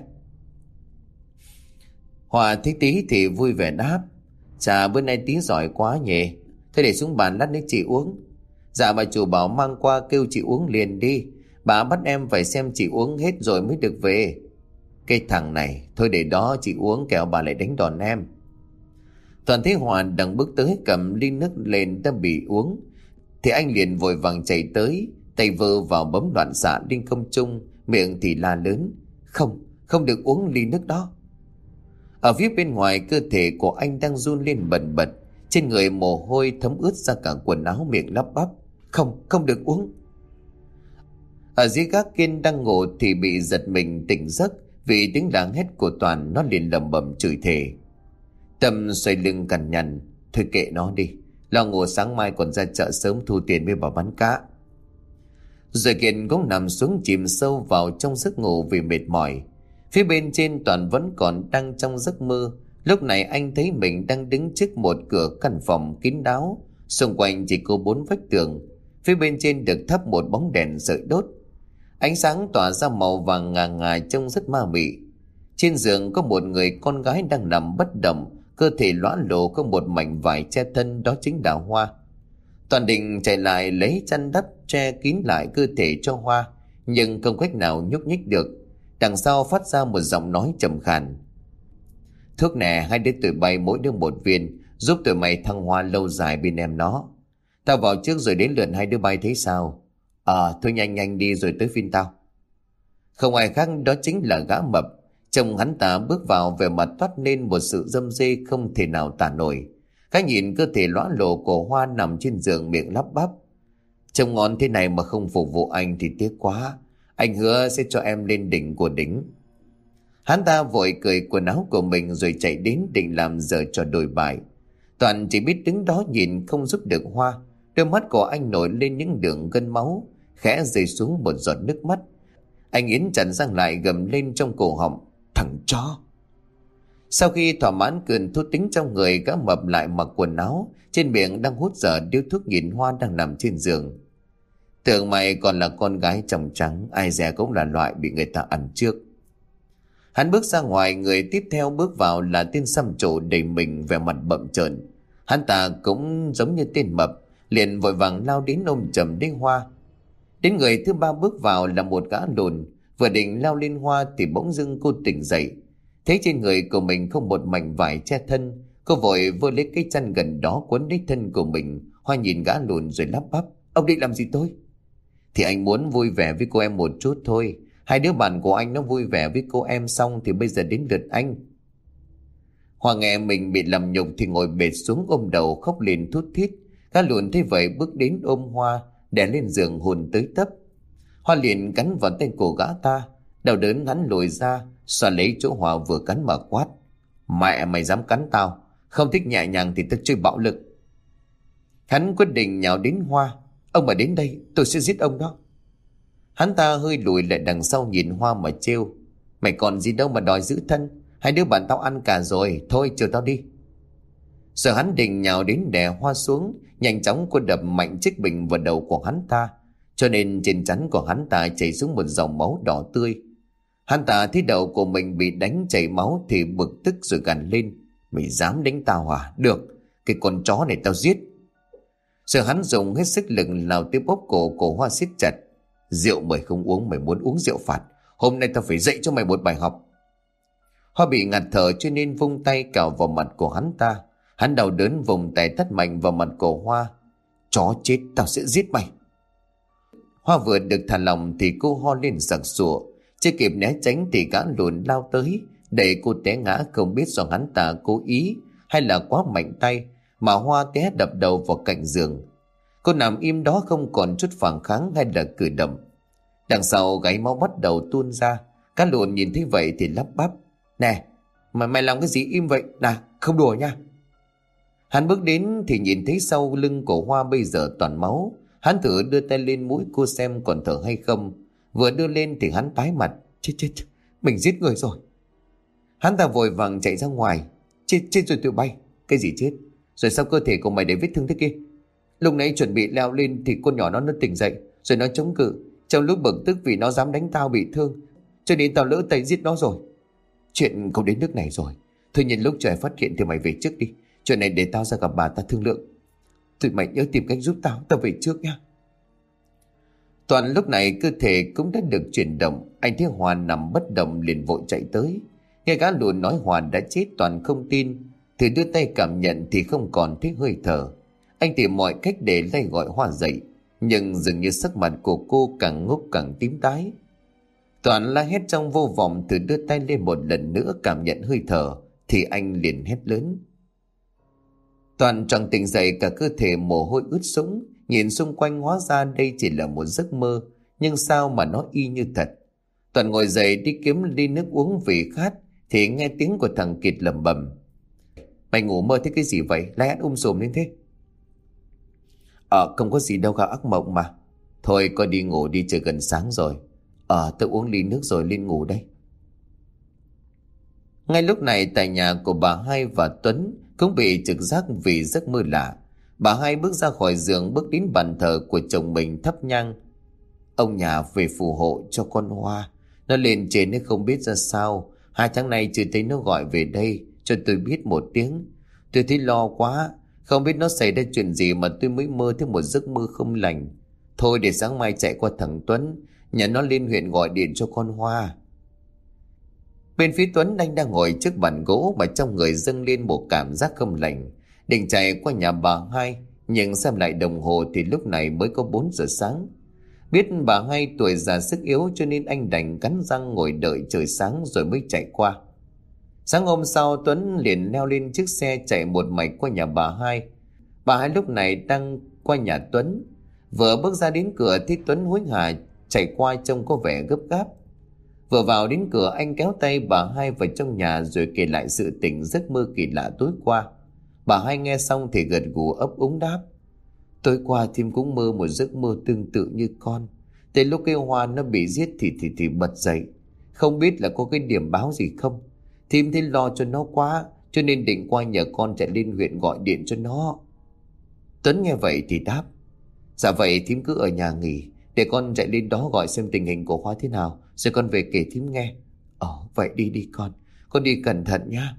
Hoa thấy Tý thì vui vẻ đáp, dạ bữa nay Tý giỏi quá nhỉ, thế để xuống bàn lát nữa chị uống. Dạ bà chủ bảo mang qua kêu chị uống liền đi, bà bắt em phải xem chị uống hết rồi mới được về. Cái thằng này, thôi để đó chị uống kẻo bà lại đánh đòn em. Toàn thấy Hòa đang bước tới cầm ly nước lên đã bị uống, thì anh liền vội vàng chạy tới, tay vơ vào bấm loạn xạ lên không trung, miệng thì la lớn, không, không được uống ly nước đó. Ở phía bên ngoài, cơ thể của anh đang run lên bần bật, trên người mồ hôi thấm ướt ra cả quần áo, miệng lắp bắp, không, không được uống. Ở dưới gác Kiên đang ngủ thì bị giật mình tỉnh giấc vì tiếng la hét của Toàn. Nó liền lẩm bẩm chửi thề. Tâm xoay lưng cằn nhằn, thôi kệ nó đi, lo ngủ sáng mai còn ra chợ sớm thu tiền với bà bán cá. Rồi Kiên cũng nằm xuống chìm sâu vào trong giấc ngủ vì mệt mỏi. Phía bên trên Toàn vẫn còn đang trong giấc mơ. Lúc này anh thấy mình đang đứng trước một cửa căn phòng kín đáo, xung quanh chỉ có bốn vách tường. Phía bên trên được thắp một bóng đèn sợi đốt. Ánh sáng tỏa ra màu vàng ngà ngà trông rất ma mị. Trên giường có một người con gái đang nằm bất động, cơ thể lõa lồ có một mảnh vải che thân, đó chính là Hoa. Toàn định chạy lại lấy chăn đắp che kín lại cơ thể cho Hoa, nhưng không cách nào nhúc nhích được. Đằng sau phát ra một giọng nói trầm khàn: thuốc nè, hai đứa tụi bay mỗi đứa một viên, giúp tụi mày thăng hoa lâu dài bên em nó. Tao vào trước rồi đến lượt hai đứa bay thấy sao? Ờ, à, thôi nhanh nhanh đi rồi tới phiên tao. Không ai khác đó chính là gã mập. Chồng hắn ta bước vào, về mặt toát lên một sự râm rê không thể nào tả nổi. Gã nhìn cơ thể lõa lồ của Hoa nằm trên giường, miệng lắp bắp: trông ngon thế này mà không phục vụ anh thì tiếc quá. Anh hứa sẽ cho em lên đỉnh của đỉnh. Hắn ta vội cởi quần áo của mình rồi chạy đến định làm dở trò đổi bại. Toàn chỉ biết đứng đó nhìn, không giúp được Hoa. Đôi mắt của anh nổi lên những đường gân máu, khẽ rơi xuống một giọt nước mắt. Anh Yến chặn răng lại gầm lên trong cổ họng: thằng chó. Sau khi thỏa mãn cơn thú tính trong người, gã mập lại mặc quần áo, trên miệng đang hút dở điếu thuốc, nhìn Hoa đang nằm trên giường. Tưởng mày còn là con gái chồng trắng, ai dè cũng là loại bị người ta ăn trước. Hắn bước ra ngoài, người tiếp theo bước vào là tên xăm trổ đầy mình, vẻ mặt bậm trợn. Hắn ta cũng giống như tên mập, liền vội vàng lao đến ôm chầm lấy Hoa. Đến người thứ ba bước vào là một gã lùn, vừa định lao lên Hoa thì bỗng dưng cô tỉnh dậy. Thấy trên người của mình không một mảnh vải che thân, cô vội vơ lấy cái chăn gần đó quấn lấy thân của mình. Hoa nhìn gã lùn rồi lắp bắp: ông định làm gì tôi? Thì anh muốn vui vẻ với cô em một chút thôi. Hai đứa bạn của anh nó vui vẻ với cô em xong thì bây giờ đến lượt anh. Hoa nghe mình bị làm nhục thì ngồi bệt xuống ôm đầu khóc lên thút thít. Gã lùn thấy vậy bước đến ôm Hoa, đè lên giường hôn tới tấp. Hoa liền cắn vào tay cổ gã ta, đau đớn hắn lùi ra, xoa lấy chỗ Hoa vừa cắn mà quát: mẹ mày dám cắn tao, không thích nhẹ nhàng thì tao chơi bạo lực. Hắn quyết định nhào đến Hoa: ông mà đến đây tôi sẽ giết ông đó. Hắn ta hơi lùi lại đằng sau nhìn Hoa mà trêu: mày còn gì đâu mà đòi giữ thân, hai đứa bạn tao ăn cả rồi, thôi chờ tao đi. Rồi hắn định nhào đến đè Hoa xuống, nhanh chóng cô đập mạnh chiếc bình vào đầu của hắn ta, cho nên trên trán của hắn ta chảy xuống một dòng máu đỏ tươi. Hắn ta thấy đầu của mình bị đánh chảy máu thì bực tức rồi gằn lên: mày dám đánh tao à? Được, cái con chó này tao giết. Rồi hắn dùng hết sức lực lao tiếp bóp cổ của Hoa siết chặt: rượu mời không uống, mày muốn uống rượu phạt, hôm nay tao phải dạy cho mày một bài học. Hoa bị ngạt thở cho nên vung tay cào vào mặt của hắn ta. Hắn đau đớn vùng tay tát mạnh vào mặt của Hoa: chó chết, tao sẽ giết mày. Hoa vừa được thả lòng thì cô ho lên sặc sụa, chưa kịp né tránh thì gã lùn lao tới đẩy cô té ngã, không biết do hắn ta cố ý hay là quá mạnh tay mà Hoa té đập đầu vào cạnh giường. Cô nằm im đó không còn chút phản kháng hay là cử động. Đằng sau gáy máu bắt đầu tuôn ra. Cá lùn nhìn thấy vậy thì lắp bắp: nè, mà mày làm cái gì im vậy? Nè, không đùa nha. Hắn bước đến thì nhìn thấy sau lưng của Hoa bây giờ toàn máu. Hắn thử đưa tay lên mũi cô xem còn thở hay không. Vừa đưa lên thì hắn tái mặt: chết chết, mình giết người rồi. Hắn ta vội vàng chạy ra ngoài: chết chết rồi tụi bay. Cái gì chết? Rồi sao cơ thể của mày để vết thương thế kia? Lúc nãy chuẩn bị leo lên thì con nhỏ nó nó tỉnh dậy, rồi nó chống cự. Trong lúc bực tức vì nó dám đánh tao bị thương, cho nên tao lỡ tay giết nó rồi. Chuyện không đến nước này rồi. Thôi nhân lúc trời phát hiện thì mày về trước đi. Chuyện này để tao ra gặp bà ta thương lượng. Tụi mày nhớ tìm cách giúp tao, tao về trước nha. Toàn lúc này cơ thể cũng đã được chuyển động. Anh thấy Hoàn nằm bất động liền vội chạy tới. Nghe gã lùn nói Hoàn đã chết, Toàn không tin. Thử đưa tay cảm nhận thì không còn thấy hơi thở. Anh tìm mọi cách để lay gọi Hoa dậy, nhưng dường như sắc mặt của cô càng ngốc càng tím tái. Toàn la hét trong vô vọng, thử đưa tay lên một lần nữa cảm nhận hơi thở thì anh liền hét lớn. Toàn tròn tỉnh dậy, cả cơ thể mồ hôi ướt sũng, nhìn xung quanh hóa ra đây chỉ là một giấc mơ, nhưng sao mà nó y như thật. Toàn ngồi dậy đi kiếm ly nước uống vì khát thì nghe tiếng của thằng Kiệt lẩm bẩm: mày ngủ mơ thấy cái gì vậy, la hét um sùm lên thế? Ờ không có gì đâu, gặp ác mộng mà. Thôi coi đi ngủ đi, trời gần sáng rồi. Ờ tôi uống ly nước rồi lên ngủ đây. Ngay lúc này tại nhà của bà Hai và Tuấn cũng bị trực giác vì giấc mơ lạ. Bà Hai bước ra khỏi giường, bước đến bàn thờ của chồng mình thắp nhang. Ông nhà về phù hộ cho con Hoa. Nó lên trên nó không biết ra sao. Hai tháng nay chưa thấy nó gọi về đây cho tôi biết một tiếng. Tôi thấy lo quá. Không biết nó xảy ra chuyện gì mà tôi mới mơ thấy một giấc mơ không lành. Thôi để sáng mai chạy qua thằng Tuấn, nhà nó lên huyện gọi điện cho con Hoa. Bên phía Tuấn, anh đang ngồi trước bàn gỗ mà trong người dâng lên một cảm giác không lành. Định chạy qua nhà bà Hai, nhưng xem lại đồng hồ thì lúc này mới có bốn giờ sáng. Biết bà Hai tuổi già sức yếu cho nên anh đành cắn răng ngồi đợi trời sáng rồi mới chạy qua. Sáng hôm sau, Tuấn liền leo lên chiếc xe chạy một mạch qua nhà bà Hai. Bà Hai lúc này đang qua nhà Tuấn. Vừa bước ra đến cửa thì Tuấn hối hả chạy qua trông có vẻ gấp gáp. Vừa vào đến cửa, anh kéo tay bà Hai vào trong nhà rồi kể lại sự tình giấc mơ kỳ lạ tối qua. Bà Hai nghe xong thì gật gù ấp úng đáp: Tối qua thím cũng mơ một giấc mơ tương tự như con. Tới lúc cái Hoa nó bị giết thì thì thì bật dậy. Không biết là có cái điểm báo gì không. Thím thấy lo cho nó quá, cho nên định qua nhờ con chạy lên huyện gọi điện cho nó. Tuấn nghe vậy thì đáp: Dạ vậy thím cứ ở nhà nghỉ, để con chạy lên đó gọi xem tình hình của Hoa thế nào, rồi con về kể thím nghe. Ồ vậy đi đi con, con đi cẩn thận nhá.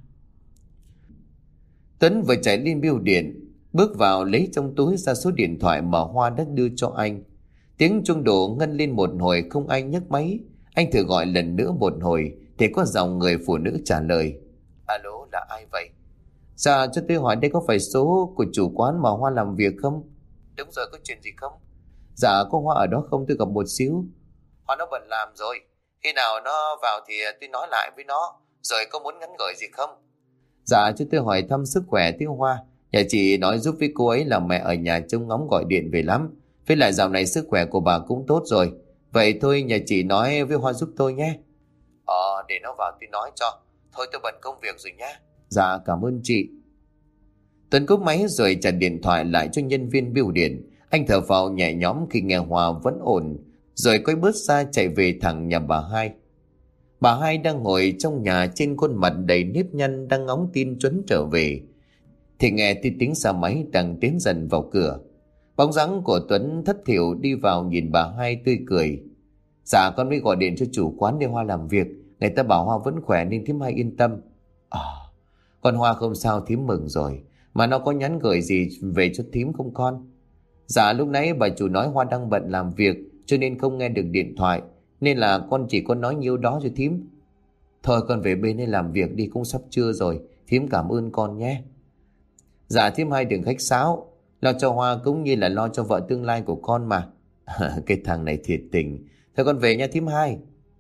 Tuấn vừa chạy lên bưu điện, bước vào lấy trong túi ra số điện thoại mà Hoa đã đưa cho anh. Tiếng chuông đổ ngân lên một hồi không ai nhấc máy. Anh thử gọi lần nữa một hồi thì có giọng người phụ nữ trả lời: Alo, là ai vậy? Dạ cho tôi hỏi đây có phải số của chủ quán mà Hoa làm việc không? Đúng rồi, có chuyện gì không? Dạ có Hoa ở đó không, tôi gặp một xíu. Hoa nó bận làm rồi, khi nào nó vào thì tôi nói lại với nó. Rồi có muốn nhắn gửi gì không? Dạ cho tôi hỏi thăm sức khỏe tí Hoa. Nhà chị nói giúp với cô ấy là mẹ ở nhà trông ngóng gọi điện về lắm. Với lại dạo này sức khỏe của bà cũng tốt rồi. Vậy thôi nhà chị nói với Hoa giúp tôi nhé. Ờ để nó vào tôi nói cho. Thôi tôi bận công việc rồi nhé. Dạ cảm ơn chị. Tuấn cúp máy rồi trả điện thoại lại cho nhân viên bưu điện. Anh thở phào nhẹ nhõm khi nghe Hoa vẫn ổn, rồi quay bước xa chạy về thẳng nhà bà Hai. Bà Hai đang ngồi trong nhà, trên khuôn mặt đầy nếp nhăn đang ngóng tin Tuấn trở về. Thì nghe tiếng tiếng xe máy đang tiến dần vào cửa. Bóng dáng của Tuấn thất thểu đi vào nhìn bà Hai tươi cười. Dạ con mới gọi điện cho chủ quán để Hoa làm việc. Người ta bảo Hoa vẫn khỏe nên thím Hai yên tâm. À, con Hoa không sao thím mừng rồi. Mà nó có nhắn gửi gì về cho thím không con? Dạ lúc nãy bà chủ nói Hoa đang bận làm việc cho nên không nghe được điện thoại, nên là con chỉ có nói nhiêu đó cho thím. Thôi con về bên đây làm việc đi, cũng sắp trưa rồi. Thím cảm ơn con nhé. Dạ thím Hai đừng khách sáo. Lo cho Hoa cũng như là lo cho vợ tương lai của con mà. Cái thằng này thiệt tình. Thôi con về nha thím Hai.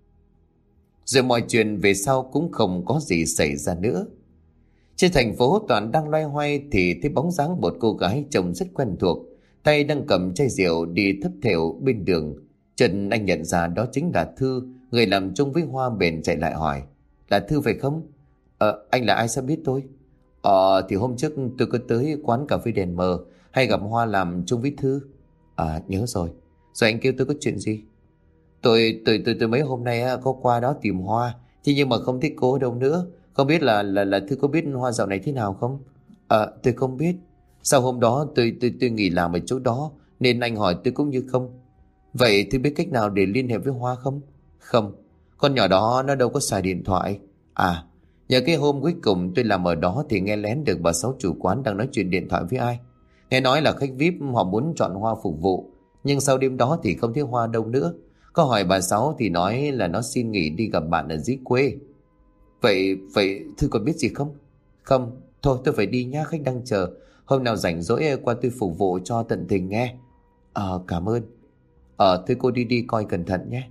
Rồi mọi chuyện về sau cũng không có gì xảy ra nữa. Trên thành phố Toàn đang loay hoay thì thấy bóng dáng một cô gái trông rất quen thuộc, tay đang cầm chai rượu đi thất thểu bên đường. Trần anh nhận ra đó chính là Thư, người làm chung với Hoa, bèn chạy lại hỏi: Là Thư phải không? Ờ anh là ai sao biết tôi? Ờ thì hôm trước tôi có tới quán cà phê đèn mờ, hay gặp Hoa làm chung với Thư. À nhớ rồi. Rồi anh kêu tôi có chuyện gì? Tôi tôi tôi, tôi mấy hôm nay có qua đó tìm Hoa, thế nhưng mà không thấy cô đâu nữa. Không biết là là là Thư có biết Hoa dạo này thế nào không? À tôi không biết. Sau hôm đó tôi tôi tôi nghỉ làm ở chỗ đó nên anh hỏi tôi cũng như không. Vậy Thư biết cách nào để liên hệ với Hoa không? Không, con nhỏ đó nó đâu có xài điện thoại. À, nhờ cái hôm cuối cùng tôi làm ở đó thì nghe lén được bà Sáu chủ quán đang nói chuyện điện thoại với ai. Nghe nói là khách vi ai pi họ muốn chọn Hoa phục vụ, nhưng sau đêm đó thì không thấy Hoa đâu nữa. Có hỏi bà Sáu thì nói là nó xin nghỉ đi gặp bạn ở dưới quê. Vậy, vậy Thư còn biết gì không? Không, thôi tôi phải đi nhá, khách đang chờ. Hôm nào rảnh rỗi qua tôi phục vụ cho tận tình nghe. Ờ, cảm ơn. Ờ, thôi cô đi đi coi cẩn thận nhé.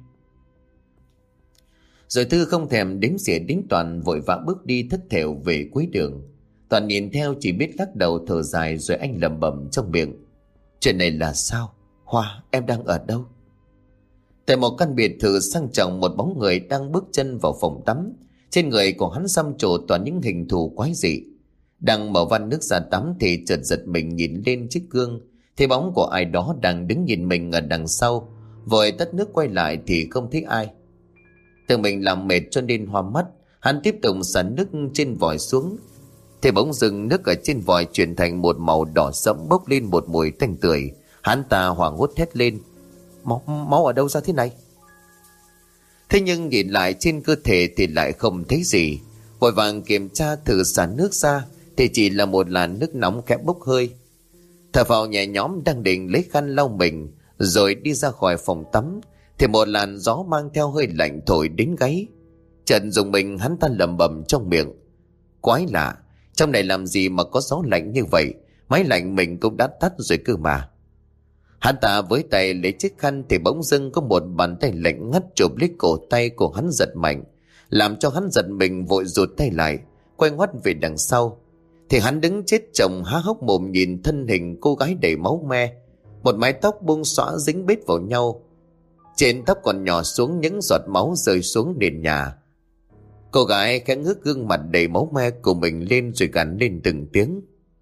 Rồi Thư không thèm đếm xỉa đến Toàn, vội vã bước đi thất thểu về cuối đường. Toàn nhìn theo chỉ biết lắc đầu thở dài, rồi anh lẩm bẩm trong miệng: Chuyện này là sao? Hoa, em đang ở đâu? Tại một căn biệt thự sang trọng, một bóng người đang bước chân vào phòng tắm. Trên người của hắn xăm trổ toàn những hình thù quái dị. Đang mở van nước ra tắm thì chợt giật mình nhìn lên chiếc gương, thấy bóng của ai đó đang đứng nhìn mình ở đằng sau. Vội tắt nước quay lại thì không thấy ai. Tưởng mình làm mệt cho nên hoa mắt, hắn tiếp tục xả nước trên vòi xuống. Thì bỗng dưng nước ở trên vòi chuyển thành một màu đỏ sẫm, bốc lên một mùi tanh tưởi. Hắn ta hoảng hốt thét lên: Máu, máu ở đâu ra thế này? Thế nhưng nhìn lại trên cơ thể thì lại không thấy gì. Vội vàng kiểm tra thử xả nước ra thì chỉ là một làn nước nóng khẽ bốc hơi. Thở phào nhẹ nhõm đang định lấy khăn lau mình rồi đi ra khỏi phòng tắm thì một làn gió mang theo hơi lạnh thổi đến gáy. Chợt dùng mình, hắn ta lẩm bẩm trong miệng: quái lạ, trong này làm gì mà có gió lạnh như vậy? Máy lạnh mình cũng đã tắt rồi cơ mà. Hắn ta với tay lấy chiếc khăn thì bỗng dưng có một bàn tay lạnh ngắt chụp lấy cổ tay của hắn giật mạnh, làm cho hắn giật mình vội rụt tay lại, quay ngoắt về đằng sau. Thì hắn đứng chết chồng há hốc mồm nhìn thân hình cô gái đầy máu me, một mái tóc buông xõa dính bết vào nhau, trên tóc còn nhỏ xuống những giọt máu rơi xuống nền nhà. Cô gái khẽ ngước gương mặt đầy máu me của mình lên rồi gằn lên từng tiếng: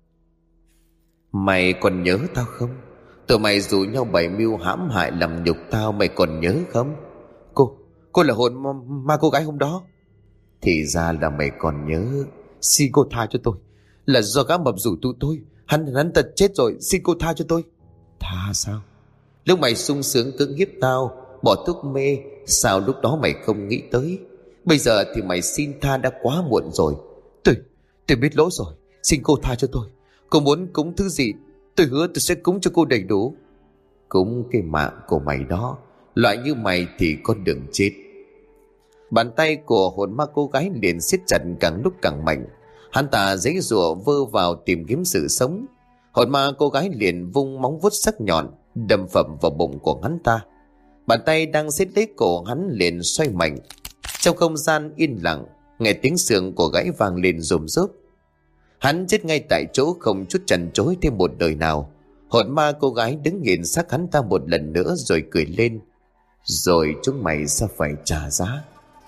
mày còn nhớ tao không? Tụi mày rủ nhau bày mưu hãm hại làm nhục tao, mày còn nhớ không? Cô, cô là hồn ma, ma cô gái hôm đó. Thì ra là mày còn nhớ. Xin cô tha cho tôi, là do gã mập rủ tụi tôi. Hắn hắn ta chết rồi, xin cô tha cho tôi. Tha sao? Lúc mày sung sướng cưỡng hiếp tao, bỏ thuốc mê, sao lúc đó mày không nghĩ tới? Bây giờ thì mày xin tha đã quá muộn rồi. Tôi, tôi biết lỗi rồi, xin cô tha cho tôi. Cô muốn cúng thứ gì, tôi hứa tôi sẽ cúng cho cô đầy đủ. Cúng cái mạng của mày đó, loại như mày thì con đường chết. Bàn tay của hồn ma cô gái liền siết chặt càng lúc càng mạnh. Hắn ta giãy giụa vơ vào tìm kiếm sự sống. Hồn ma cô gái liền vung móng vuốt sắc nhọn đâm phẩm vào bụng của hắn ta. Bàn tay đang siết lấy cổ hắn liền xoay mạnh. Trong không gian yên lặng, nghe tiếng xương của gãy vang lên rùm rốp. Hắn chết ngay tại chỗ, không chút chần chối thêm một đời nào. Hồn ma cô gái đứng nhìn xác hắn ta một lần nữa rồi cười lên: rồi chúng mày sẽ phải trả giá.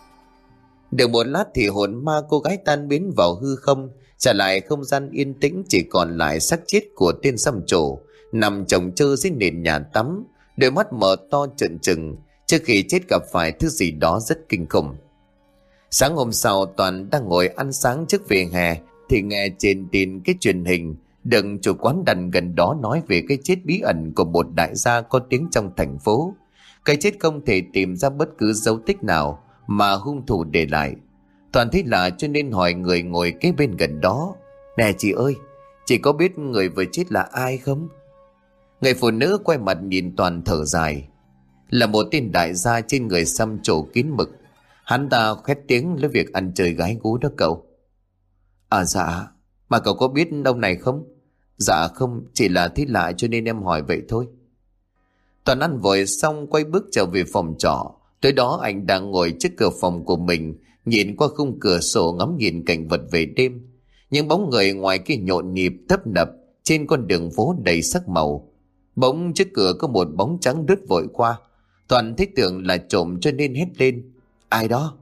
Được một lát thì hồn ma cô gái tan biến vào hư không, trả lại không gian yên tĩnh, chỉ còn lại xác chết của tên xăm trổ nằm chồng chơ dưới nền nhà tắm, đôi mắt mở to trợn trừng, trước khi chết gặp phải thứ gì đó rất kinh khủng. Sáng hôm sau, Toàn đang ngồi ăn sáng trước vỉa hè thì nghe trên tin cái truyền hình đừng chủ quán đặt gần đó nói về cái chết bí ẩn của một đại gia có tiếng trong thành phố. Cái chết không thể tìm ra bất cứ dấu tích nào mà hung thủ để lại. Toàn thấy lạ cho nên hỏi người ngồi kế bên gần đó: nè chị ơi, chị có biết người vừa chết là ai không? Người phụ nữ quay mặt nhìn Toàn thở dài: là một tên đại gia trên người xăm trổ kín mực. Hắn ta khét tiếng lấy việc ăn chơi gái gú đó cậu. À dạ, mà cậu có biết ông này không? Dạ không, chỉ là thấy lạ cho nên em hỏi vậy thôi. Toàn ăn vội xong quay bước trở về phòng trọ. Tới đó anh đang ngồi trước cửa phòng của mình, nhìn qua khung cửa sổ ngắm nhìn cảnh vật về đêm. Những bóng người ngoài kia nhộn nhịp tấp nập trên con đường phố đầy sắc màu. Bỗng trước cửa có một bóng trắng lướt vội qua. Toàn thấy tưởng là trộm cho nên hét lên: ai đó?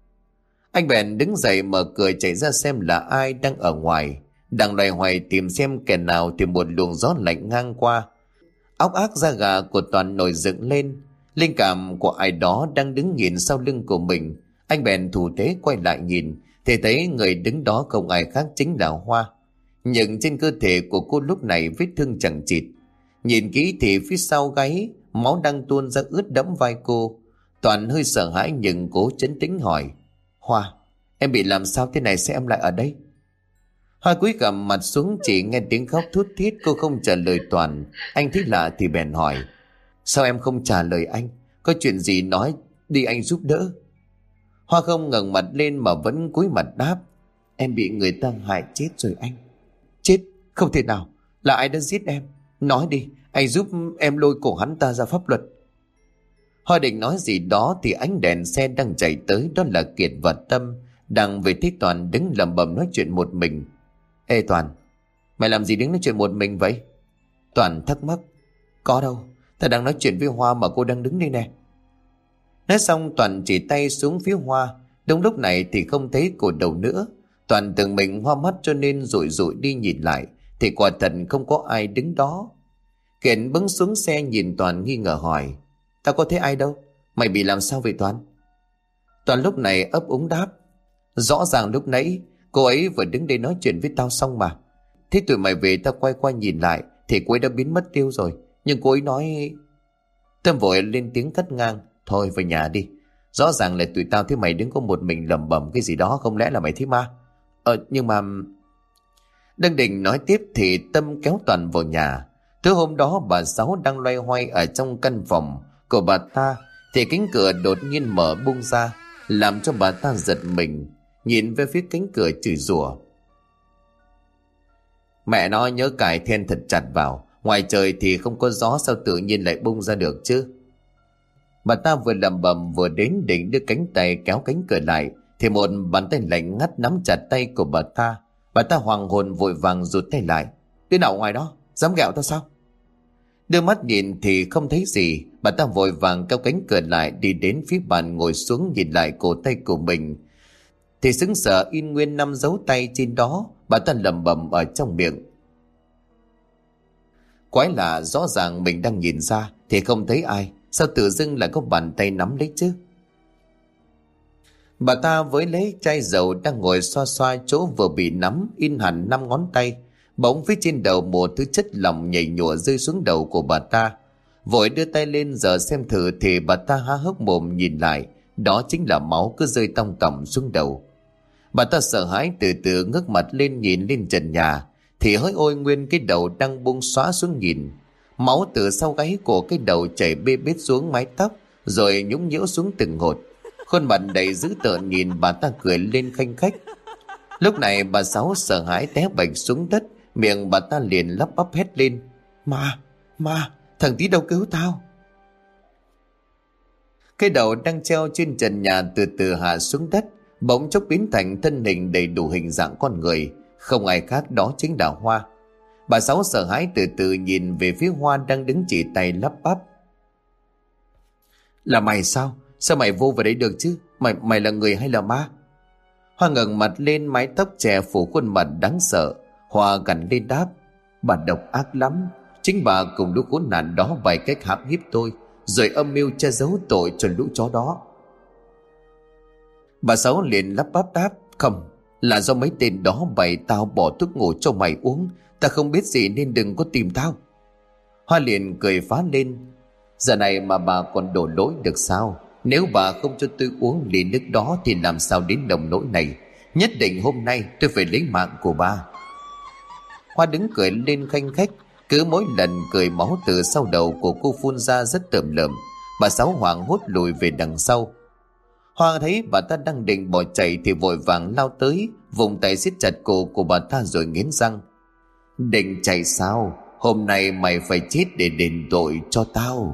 Anh bèn đứng dậy mở cửa chạy ra xem là ai đang ở ngoài. Đang loay hoay tìm xem kẻ nào thì một luồng gió lạnh ngang qua. Óc ác da gà của Toàn nổi dựng lên. Linh cảm của ai đó đang đứng nhìn sau lưng của mình. Anh bèn thủ thế quay lại nhìn thì thấy người đứng đó không ai khác chính là Hoa. Nhưng trên cơ thể của cô lúc này vết thương chẳng chịt. Nhìn kỹ thì phía sau gáy máu đang tuôn ra ướt đẫm vai cô. Toàn hơi sợ hãi nhưng cố trấn tĩnh hỏi: Hoa, em bị làm sao thế này, sao em lại ở đây? Hoa cúi gằm mặt xuống, chỉ nghe tiếng khóc thút thít. Cô không trả lời Toàn. Anh thấy lạ thì bèn hỏi: sao em không trả lời anh? Có chuyện gì nói đi, anh giúp đỡ. Hoa không ngẩng mặt lên mà vẫn cúi mặt đáp: em bị người ta hại chết rồi anh. Chết? Không thể nào. Là ai đã giết em? Nói đi, anh giúp em lôi cổ hắn ta ra pháp luật. Hoa định nói gì đó thì ánh đèn xe đang chạy tới, đó là Kiệt và Tâm đang về thấy Toàn đứng lẩm bẩm nói chuyện một mình. Ê Toàn, mày làm gì đứng nói chuyện một mình vậy? Toàn thắc mắc. Có đâu, ta đang nói chuyện với Hoa mà cô đang đứng đây nè. Nói xong Toàn chỉ tay xuống phía Hoa. Đúng lúc này thì không thấy cô đâu nữa. Toàn tưởng mình hoa mắt cho nên rụi rụi đi nhìn lại thì quả thật không có ai đứng đó. Kiệt bưng xuống xe nhìn Toàn nghi ngờ hỏi: tao có thấy ai đâu, mày bị làm sao vậy Toàn? Toàn lúc này ấp úng đáp: rõ ràng lúc nãy cô ấy vừa đứng đây nói chuyện với tao xong mà. Thế tụi mày về tao quay qua nhìn lại thì cô ấy đã biến mất tiêu rồi. Nhưng cô ấy nói... Tâm vội lên tiếng cắt ngang. Thôi về nhà đi. Rõ ràng là tụi tao thấy mày đứng có một mình lẩm bẩm cái gì đó, không lẽ là mày thấy ma? Ờ nhưng mà... Đang định nói tiếp thì Tâm kéo Toàn vào nhà. Thứ hôm đó bà Sáu đang loay hoay ở trong căn phòng của bà ta thì cánh cửa đột nhiên mở bung ra, làm cho bà ta giật mình, nhìn về phía cánh cửa chửi rủa. Mẹ nó, nhớ cài then thật chặt vào, ngoài trời thì không có gió, sao tự nhiên lại bung ra được chứ? Bà ta vừa lẩm bẩm vừa đến định đưa cánh tay kéo cánh cửa lại thì một bàn tay lạnh ngắt nắm chặt tay của bà ta. Bà ta hoàng hồn vội vàng rụt tay lại. Đứa nào ngoài đó dám ghẹo tao sao? Đưa mắt nhìn thì không thấy gì. Bà ta vội vàng kéo cánh cửa lại, đi đến phía bàn ngồi xuống nhìn lại cổ tay của mình thì sững sờ in nguyên năm dấu tay trên đó. Bà ta lẩm bẩm ở trong miệng. Quái lạ, rõ ràng mình đang nhìn ra thì không thấy ai, sao tự dưng lại có bàn tay nắm lấy chứ? Bà ta với lấy chai dầu đang ngồi xoa xoa chỗ vừa bị nắm in hẳn năm ngón tay. Bỗng phía trên đầu một thứ chất lỏng nhảy nhụa rơi xuống đầu của bà ta. Vội đưa tay lên giờ xem thử thì bà ta há hốc mồm nhìn lại. Đó chính là máu cứ rơi tong tỏng xuống đầu. Bà ta sợ hãi từ từ ngước mặt lên nhìn lên trần nhà thì hỡi ôi, nguyên cái đầu đang buông xóa xuống nhìn. Máu từ sau gáy của cái đầu chảy bê bết xuống mái tóc rồi nhúng nhiễu xuống từng hột. Khuôn mặt đầy dữ tợn nhìn bà ta cười lên khanh khách. Lúc này bà Sáu sợ hãi té bạch xuống đất, miệng bà ta liền lắp bắp hét lên. Ma, ma, thằng Tí đâu cứu tao. Cái đầu đang treo trên trần nhà từ từ hạ xuống đất, bỗng chốc biến thành thân hình đầy đủ hình dạng con người, không ai khác đó chính là Hoa. Bà Sáu sợ hãi từ từ nhìn về phía Hoa đang đứng chỉ tay lắp bắp. Là mày sao? Sao mày vô vào đấy được chứ? Mày mày là người hay là ma? Hoa ngẩng mặt lên, mái tóc chè phủ khuôn mặt đáng sợ. Hoa gằn lên đáp. Bà độc ác lắm. Chính bà cùng lũ khốn nạn đó bày cách hãm hiếp tôi, rồi âm mưu che giấu tội cho lũ chó đó. Bà Sáu liền lắp bắp đáp. Không, là do mấy tên đó bày tao bỏ thuốc ngủ cho mày uống. Ta không biết gì nên đừng có tìm tao. Hoa liền cười phá lên. Giờ này mà bà còn đổ lỗi được sao? Nếu bà không cho tôi uống ly nước đó thì làm sao đến nồng nỗi này? Nhất định hôm nay tôi phải lấy mạng của bà. Hoa đứng cười lên khanh khách. Cứ mỗi lần cười máu từ sau đầu của cô phun ra rất tởm lợm. Bà Sáu hoảng hốt lùi về đằng sau. Hoa thấy bà ta đang định bỏ chạy thì vội vàng lao tới, vùng tay siết chặt cổ của bà ta rồi nghiến răng. Định chạy sao? Hôm nay mày phải chết để đền tội cho tao.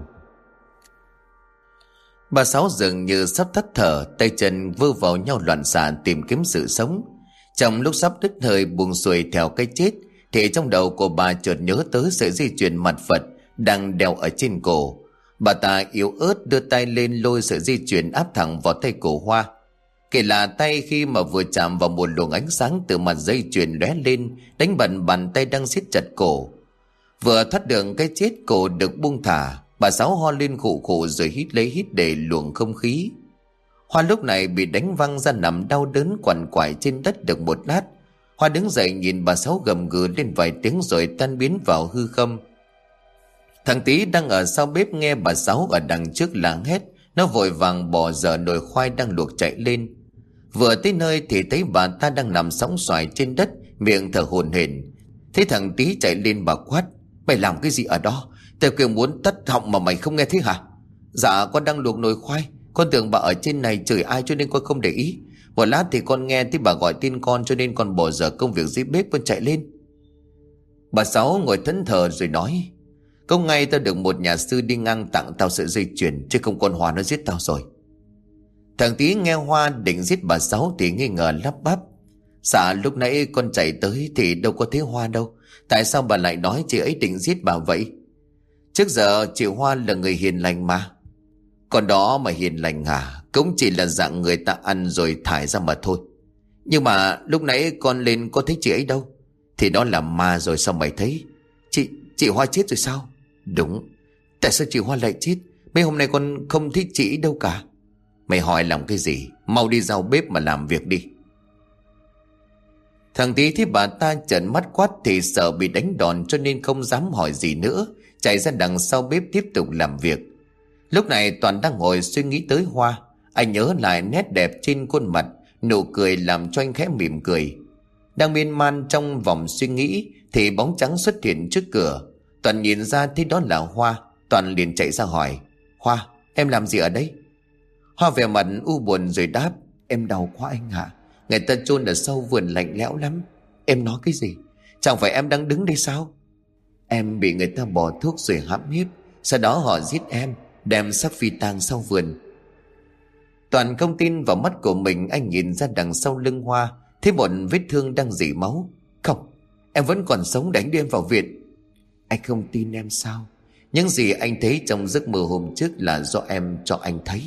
Bà Sáu dường như sắp tắt thở, tay chân vơ vào nhau loạn xạ tìm kiếm sự sống. Trong lúc sắp đứt hơi buông xuôi theo cái chết thì trong đầu của bà chợt nhớ tới sợi dây chuyền mặt Phật đang đeo ở trên cổ. Bà ta yếu ớt đưa tay lên lôi sợi dây chuyền áp thẳng vào tay cổ Hoa. Kể là tay khi mà vừa chạm vào một luồng ánh sáng từ mặt dây chuyền lóe lên, đánh bật bàn tay đang siết chặt cổ. Vừa thoát được cái chết, cổ được buông thả. Bà Sáu ho lên khụ khụ rồi hít lấy hít để luồng không khí. Hoa lúc này bị đánh văng ra nằm đau đớn quằn quại trên đất được một lát. Hoa đứng dậy nhìn bà Sáu gầm gừ lên vài tiếng rồi tan biến vào hư không. Thằng Tí đang ở sau bếp nghe bà Sáu ở đằng trước làng hét, nó vội vàng bỏ dở nồi khoai đang luộc chạy lên. Vừa tới nơi thì thấy bà ta đang nằm sóng xoài trên đất, miệng thở hổn hển. Thấy thằng Tí chạy lên bà quát. Mày làm cái gì ở đó? Tao kêu muốn tắt họng mà mày không nghe thấy hả? Dạ con đang luộc nồi khoai. Con tưởng bà ở trên này chửi ai cho nên con không để ý. Một lát thì con nghe thấy bà gọi tên con cho nên con bỏ dở công việc dưới bếp con chạy lên. Bà Sáu ngồi thẫn thờ rồi nói. Không ngay tao được một nhà sư đi ngang tặng tao sợi dây chuyền, chứ không con Hoa nó giết tao rồi. Thằng Tí nghe Hoa định giết bà Sáu thì nghi ngờ lắp bắp. Dạ lúc nãy con chạy tới thì đâu có thấy Hoa đâu. Tại sao bà lại nói chị ấy định giết bà vậy? Trước giờ chị Hoa là người hiền lành mà. Còn đó mà hiền lành à? Cũng chỉ là dạng người ta ăn rồi thải ra mà thôi. Nhưng mà lúc nãy con lên có thấy chị ấy đâu. Thì đó là ma rồi, sao mày thấy? Chị, chị Hoa chết rồi sao? Đúng. Tại sao chị Hoa lại chết? Mấy hôm nay con không thấy chị ấy đâu cả. Mày hỏi làm cái gì? Mau đi vào bếp mà làm việc đi. Thằng Tí thấy bà ta trợn mắt quát thì sợ bị đánh đòn cho nên không dám hỏi gì nữa, chạy ra đằng sau bếp tiếp tục làm việc. Lúc này Toàn đang ngồi suy nghĩ tới Hoa. Anh nhớ lại nét đẹp trên khuôn mặt, nụ cười làm cho anh khẽ mỉm cười. Đang miên man trong vòng suy nghĩ thì bóng trắng xuất hiện trước cửa. Toàn nhìn ra thấy đó là Hoa. Toàn liền chạy ra hỏi: Hoa, em làm gì ở đây? Hoa vẻ mặt u buồn rồi đáp: Em đau quá anh ạ. Người ta chôn ở sau vườn lạnh lẽo lắm. Em nói cái gì? Chẳng phải em đang đứng đây sao? Em bị người ta bỏ thuốc rồi hãm hiếp, sau đó họ giết em, đem xác phi tang sau vườn. Toàn không tin vào mắt của mình. Anh nhìn ra đằng sau lưng Hoa, thấy một vết thương đang rỉ máu. Không, em vẫn còn sống, đánh đưa em vào viện. Anh không tin em sao? Những gì anh thấy trong giấc mơ hôm trước là do em cho anh thấy.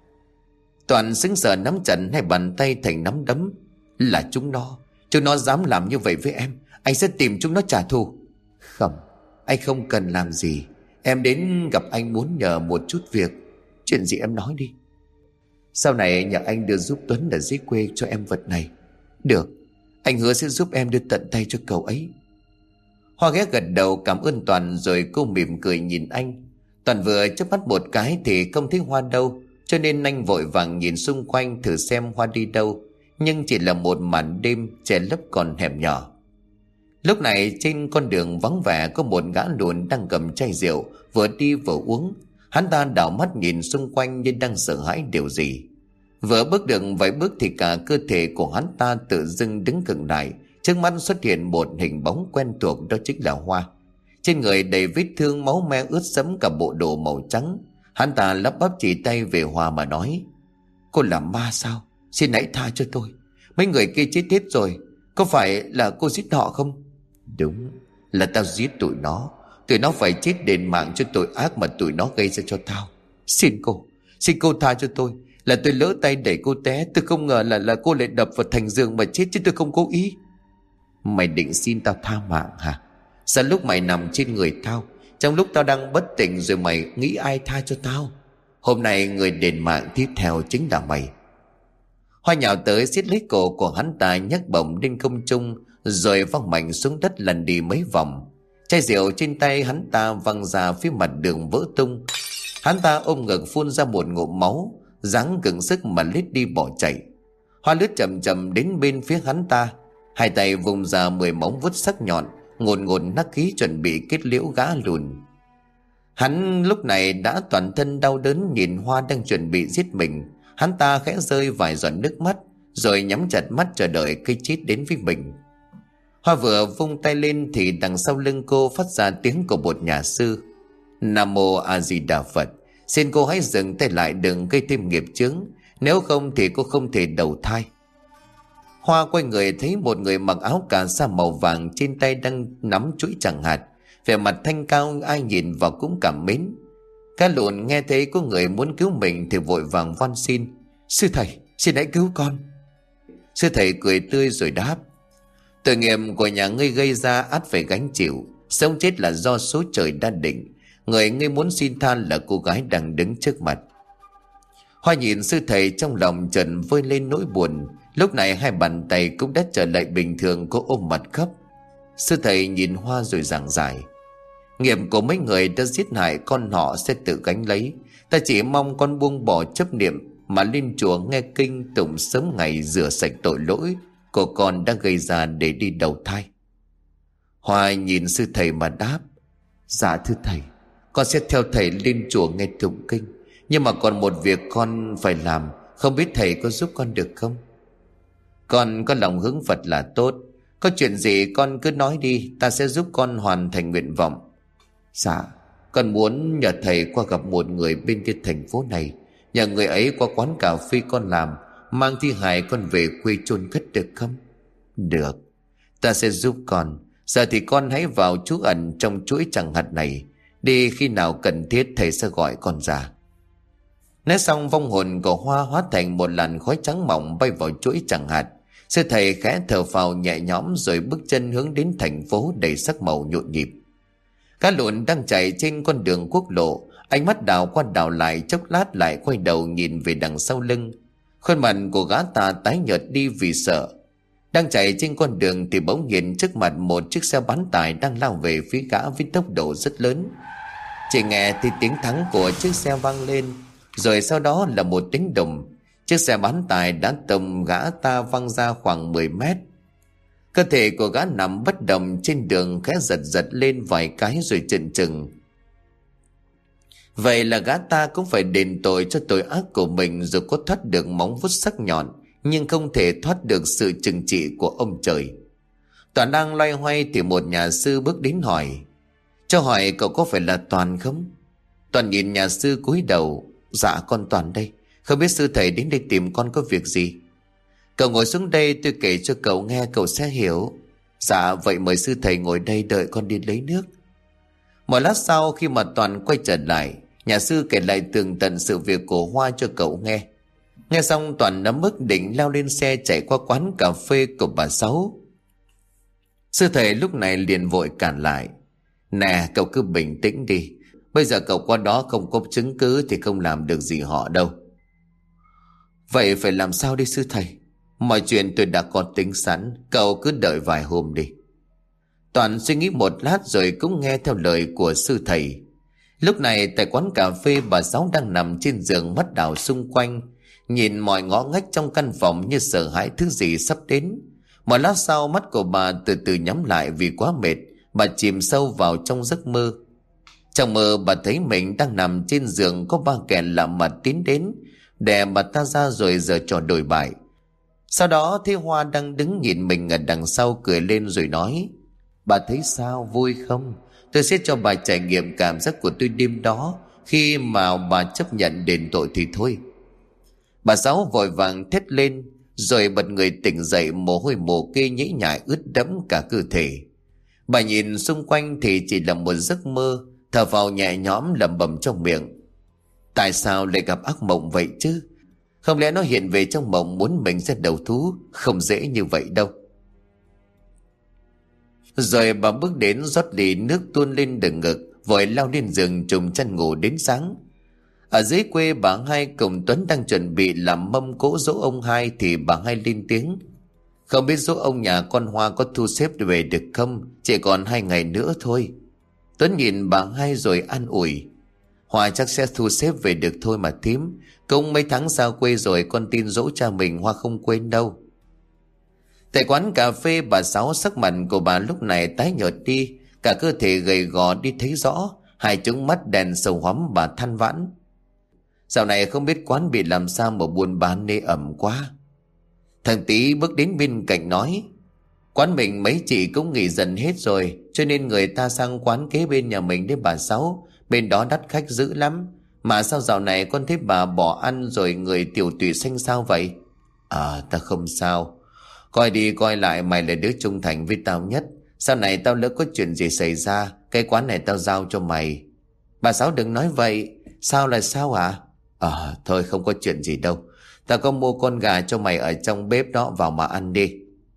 Toàn sững sờ nắm chặt hai bàn tay thành nắm đấm. Là chúng nó, chúng nó dám làm như vậy với em. Anh sẽ tìm chúng nó trả thù. Không, anh không cần làm gì. Em đến gặp anh muốn nhờ một chút việc. Chuyện gì em nói đi. Sau này nhờ anh đưa giúp Tuấn ở dưới quê cho em vật này. Được, anh hứa sẽ giúp em đưa tận tay cho cậu ấy. Hoa ghé gật đầu cảm ơn Toàn, rồi cô mỉm cười nhìn anh. Toàn vừa chớp mắt một cái thì không thấy Hoa đâu, cho nên anh vội vàng nhìn xung quanh thử xem Hoa đi đâu. Nhưng chỉ là một màn đêm che lấp con hẻm nhỏ. Lúc này trên con đường vắng vẻ có một gã lùn đang cầm chai rượu, vừa đi vừa uống. Hắn ta đảo mắt nhìn xung quanh như đang sợ hãi điều gì. Vừa bước được vài bước thì cả cơ thể của hắn ta tự dưng đứng cứng lại. Trước mắt xuất hiện một hình bóng quen thuộc, đó chính là Hoa. Trên người đầy vết thương, máu me ướt sẫm cả bộ đồ màu trắng. Hắn ta lắp bắp chỉ tay về Hoa mà nói: Cô là ma sao? Xin hãy tha cho tôi. Mấy người kia chết hết rồi. Có phải là cô giết họ không? Đúng, là tao giết tụi nó. Tụi nó phải chết đền mạng cho tội ác mà tụi nó gây ra cho tao. Xin cô, xin cô tha cho tôi. Là tôi lỡ tay đẩy cô té. Tôi không ngờ là là cô lại đập vào thành giường mà chết, chứ tôi không cố ý. Mày định xin tao tha mạng hả? Sao lúc mày nằm trên người tao, trong lúc tao đang bất tỉnh, rồi mày nghĩ ai tha cho tao? Hôm nay người đền mạng tiếp theo chính là mày. Hoa nhào tới siết lấy cổ của hắn ta, nhấc bổng lên không trung, rồi văng mạnh xuống đất lần đi mấy vòng. Chai rượu trên tay hắn ta văng ra phía mặt đường vỡ tung. Hắn ta ôm ngực phun ra một ngụm máu, dáng gượng sức mà lết đi bỏ chạy. Hoa lướt chậm chậm đến bên phía hắn ta, hai tay vùng ra mười móng vuốt sắc nhọn, ngồn ngồn nắc khí chuẩn bị kết liễu gã lùn. Hắn lúc này đã toàn thân đau đớn nhìn Hoa đang chuẩn bị giết mình. Hắn ta khẽ rơi vài giọt nước mắt, rồi nhắm chặt mắt chờ đợi cái chết đến với mình. Hoa vừa vung tay lên thì đằng sau lưng cô phát ra tiếng của một nhà sư: Nam Mô A Di Đà Phật. Xin cô hãy dừng tay lại, đừng gây thêm nghiệp chướng, nếu không thì cô không thể đầu thai. Hoa quay người thấy một người mặc áo cà sa màu vàng, trên tay đang nắm chuỗi chẳng hạt, vẻ mặt thanh cao, ai nhìn vào cũng cảm mến. Cá lùn nghe thấy có người muốn cứu mình thì vội vàng van xin: Sư thầy, xin hãy cứu con. Sư thầy cười tươi rồi đáp: Tội nghiệp của nhà ngươi gây ra ắt phải gánh chịu. Sống chết là do số trời đã định. Người ngươi muốn xin tha là cô gái đang đứng trước mặt. Hoa nhìn sư thầy trong lòng chợt vơi lên nỗi buồn. Lúc này hai bàn tay cũng đã trở lại bình thường, cô ôm mặt khóc. Sư thầy nhìn Hoa rồi giảng giải: Nghiệp của mấy người đã giết hại con họ sẽ tự gánh lấy. Ta chỉ mong con buông bỏ chấp niệm mà lên chùa nghe kinh tụng, sớm ngày rửa sạch tội lỗi của con đã gây ra để đi đầu thai. Hoa nhìn sư thầy mà đáp: Dạ thưa thầy, con sẽ theo thầy lên chùa nghe tụng kinh. Nhưng mà còn một việc con phải làm, không biết thầy có giúp con được không? Con có lòng hướng Phật là tốt. Có chuyện gì con cứ nói đi, ta sẽ giúp con hoàn thành nguyện vọng. Dạ, con muốn nhờ thầy qua gặp một người bên kia thành phố này. Nhờ người ấy qua quán cà phê con làm, mang thi hài con về quê chôn cất được không? Được, ta sẽ giúp con. Giờ thì con hãy vào trú ẩn trong chuỗi chẳng hạt này. Đi, khi nào cần thiết thầy sẽ gọi con ra. Nói xong, vong hồn của Hoa hóa thành một làn khói trắng mỏng bay vào chuỗi chẳng hạt. Sư thầy khẽ thở phào nhẹ nhõm rồi bước chân hướng đến thành phố đầy sắc màu nhộn nhịp. Cá lùn đang chạy trên con đường quốc lộ, ánh mắt đảo qua đảo lại, chốc lát lại quay đầu nhìn về đằng sau lưng. Khuôn mặt của gã ta tái nhợt đi vì sợ. Đang chạy trên con đường thì bỗng nhìn trước mặt một chiếc xe bán tải đang lao về phía gã với tốc độ rất lớn. Chỉ nghe thì tiếng thắng của chiếc xe vang lên, rồi sau đó là một tiếng đùng. Chiếc xe bán tải đã tông gã ta văng ra khoảng mười mét. Cơ thể của gã nằm bất động trên đường, khẽ giật giật lên vài cái rồi chần chừng. Vậy là gã ta cũng phải đền tội cho tội ác của mình, dù có thoát được móng vuốt sắc nhọn nhưng không thể thoát được sự trừng trị của ông trời. Toàn đang loay hoay thì một nhà sư bước đến hỏi: "Cho hỏi cậu có phải là Toàn không?" Toàn nhìn nhà sư cúi đầu: "Dạ con Toàn đây. Không biết sư thầy đến đây tìm con có việc gì?" "Cậu ngồi xuống đây tôi kể cho cậu nghe cậu sẽ hiểu." "Dạ vậy mời sư thầy ngồi đây đợi con đi lấy nước." Một lát sau khi mà Toàn quay trở lại, nhà sư kể lại tường tận sự việc của Hoa cho cậu nghe. Nghe xong Toàn nắm mức định leo lên xe chạy qua quán cà phê của bà Sáu. Sư thầy lúc này liền vội cản lại: "Nè cậu cứ bình tĩnh đi. Bây giờ cậu qua đó không có chứng cứ thì không làm được gì họ đâu." "Vậy phải làm sao đi sư thầy?" "Mọi chuyện tôi đã có tính sẵn, cậu cứ đợi vài hôm đi." Toàn suy nghĩ một lát rồi cũng nghe theo lời của sư thầy. Lúc này tại quán cà phê, bà Sáu đang nằm trên giường mắt đảo xung quanh, nhìn mọi ngõ ngách trong căn phòng như sợ hãi thứ gì sắp đến. Một lát sau mắt của bà từ từ nhắm lại vì quá mệt, bà chìm sâu vào trong giấc mơ. Trong mơ bà thấy mình đang nằm trên giường, có ba kẻ lạ mặt tiến đến đè bà ta ra rồi giở trò đổi bại. Sau đó thấy Hoa đang đứng nhìn mình ở đằng sau cười lên rồi nói: "Bà thấy sao, vui không? Tôi sẽ cho bà trải nghiệm cảm giác của tôi đêm đó. Khi mà bà chấp nhận đền tội thì thôi." Bà Sáu vội vàng thét lên rồi bật người tỉnh dậy, mồ hôi mồ kê nhễ nhại ướt đẫm cả cơ thể. Bà nhìn xung quanh thì chỉ là một giấc mơ, thở vào nhẹ nhõm lẩm bẩm trong miệng: "Tại sao lại gặp ác mộng vậy chứ? Không lẽ nó hiện về trong mộng muốn mình sẽ đầu thú? Không dễ như vậy đâu." Rồi bà bước đến rót ly nước tuôn lên đừng ngực, vội lao lên giường trùm chăn ngủ đến sáng. Ở dưới quê bà Hai cùng Tuấn đang chuẩn bị làm mâm cỗ dỗ ông Hai thì bà Hai lên tiếng: "Không biết dỗ ông nhà con Hoa có thu xếp về được không? Chỉ còn hai ngày nữa thôi." Tuấn nhìn bà Hai rồi an ủi: "Hoa chắc sẽ thu xếp về được thôi mà thím. Cũng mấy tháng xa quê rồi, con tin dỗ cha mình Hoa không quên đâu." Tại quán cà phê, bà Sáu sắc mặt của bà lúc này tái nhợt đi, cả cơ thể gầy gò đi thấy rõ, hai tròng mắt đèn sầu hoắm. Bà than vãn: "Dạo này không biết quán bị làm sao mà buôn bán nê ẩm quá." Thằng Tý bước đến bên cạnh nói: "Quán mình mấy chị cũng nghỉ dần hết rồi, cho nên người ta sang quán kế bên nhà mình đấy bà Sáu. Bên đó đắt khách dữ lắm. Mà sao dạo này con thấy bà bỏ ăn rồi người tiểu tụy xanh sao vậy?" "À ta không sao. Coi đi coi lại mày là đứa trung thành với tao nhất. Sau này tao lỡ có chuyện gì xảy ra, cái quán này tao giao cho mày." "Bà Sáu đừng nói vậy." "Sao là sao ạ?" "Ờ thôi không có chuyện gì đâu. Tao có mua con gà cho mày ở trong bếp đó, vào mà ăn đi."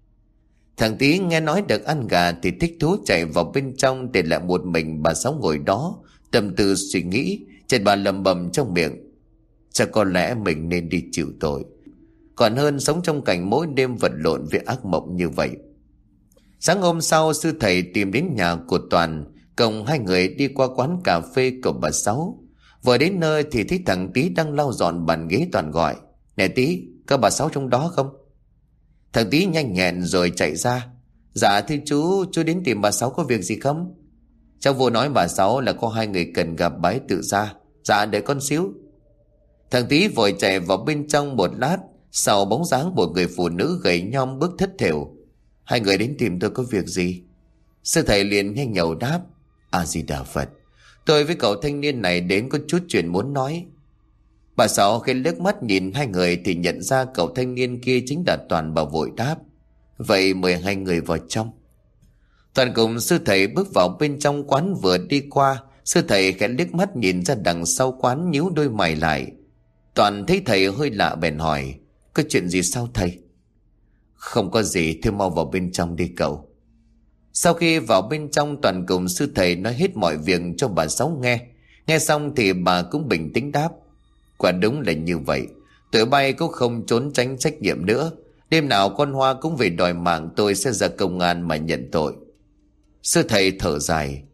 Thằng Tý nghe nói được ăn gà thì thích thú chạy vào bên trong, để lại một mình bà Sáu ngồi đó tâm tư suy nghĩ. Chợt bà lẩm bẩm trong miệng: "Chắc có lẽ mình nên đi chịu tội, còn hơn sống trong cảnh mỗi đêm vật lộn với ác mộng như vậy." Sáng hôm sau, sư thầy tìm đến nhà của Toàn, cùng hai người đi qua quán cà phê của bà Sáu. Vừa đến nơi thì thấy thằng Tý đang lau dọn bàn ghế. Toàn gọi: "Nè Tý, có bà Sáu trong đó không?" Thằng Tý nhanh nhẹn rồi chạy ra: "Dạ thưa chú, chú đến tìm bà Sáu có việc gì không?" "Cháu vô nói bà Sáu là có hai người cần gặp bà ấy tự ra." "Dạ đợi con xíu." Thằng Tý vội chạy vào bên trong. Một lát sau, bóng dáng một người phụ nữ gầy nhom bước thất thểu: "Hai người đến tìm tôi có việc gì?" Sư thầy liền nhanh nhậu đáp: "A Di Đà Phật, tôi với cậu thanh niên này đến có chút chuyện muốn nói." Bà Sáu khi liếc mắt nhìn hai người thì nhận ra cậu thanh niên kia chính là Toàn. Bà vội đáp: "Vậy mời hai người vào trong." Toàn cùng sư thầy bước vào bên trong quán. Vừa đi qua, sư thầy khẽ liếc mắt nhìn ra đằng sau quán, nhíu đôi mày lại. Toàn thấy thầy hơi lạ bèn hỏi: "Có chuyện gì sao thầy?" "Không có gì, thôi mau vào bên trong đi cậu." Sau khi vào bên trong, Toàn cùng sư thầy nói hết mọi việc cho bà Sáu nghe. Nghe xong thì bà cũng bình tĩnh đáp: "Quả đúng là như vậy. Tụi bay cũng không trốn tránh trách nhiệm nữa. Đêm nào con Hoa cũng về đòi mạng, tôi sẽ ra công an mà nhận tội." Sư thầy thở dài: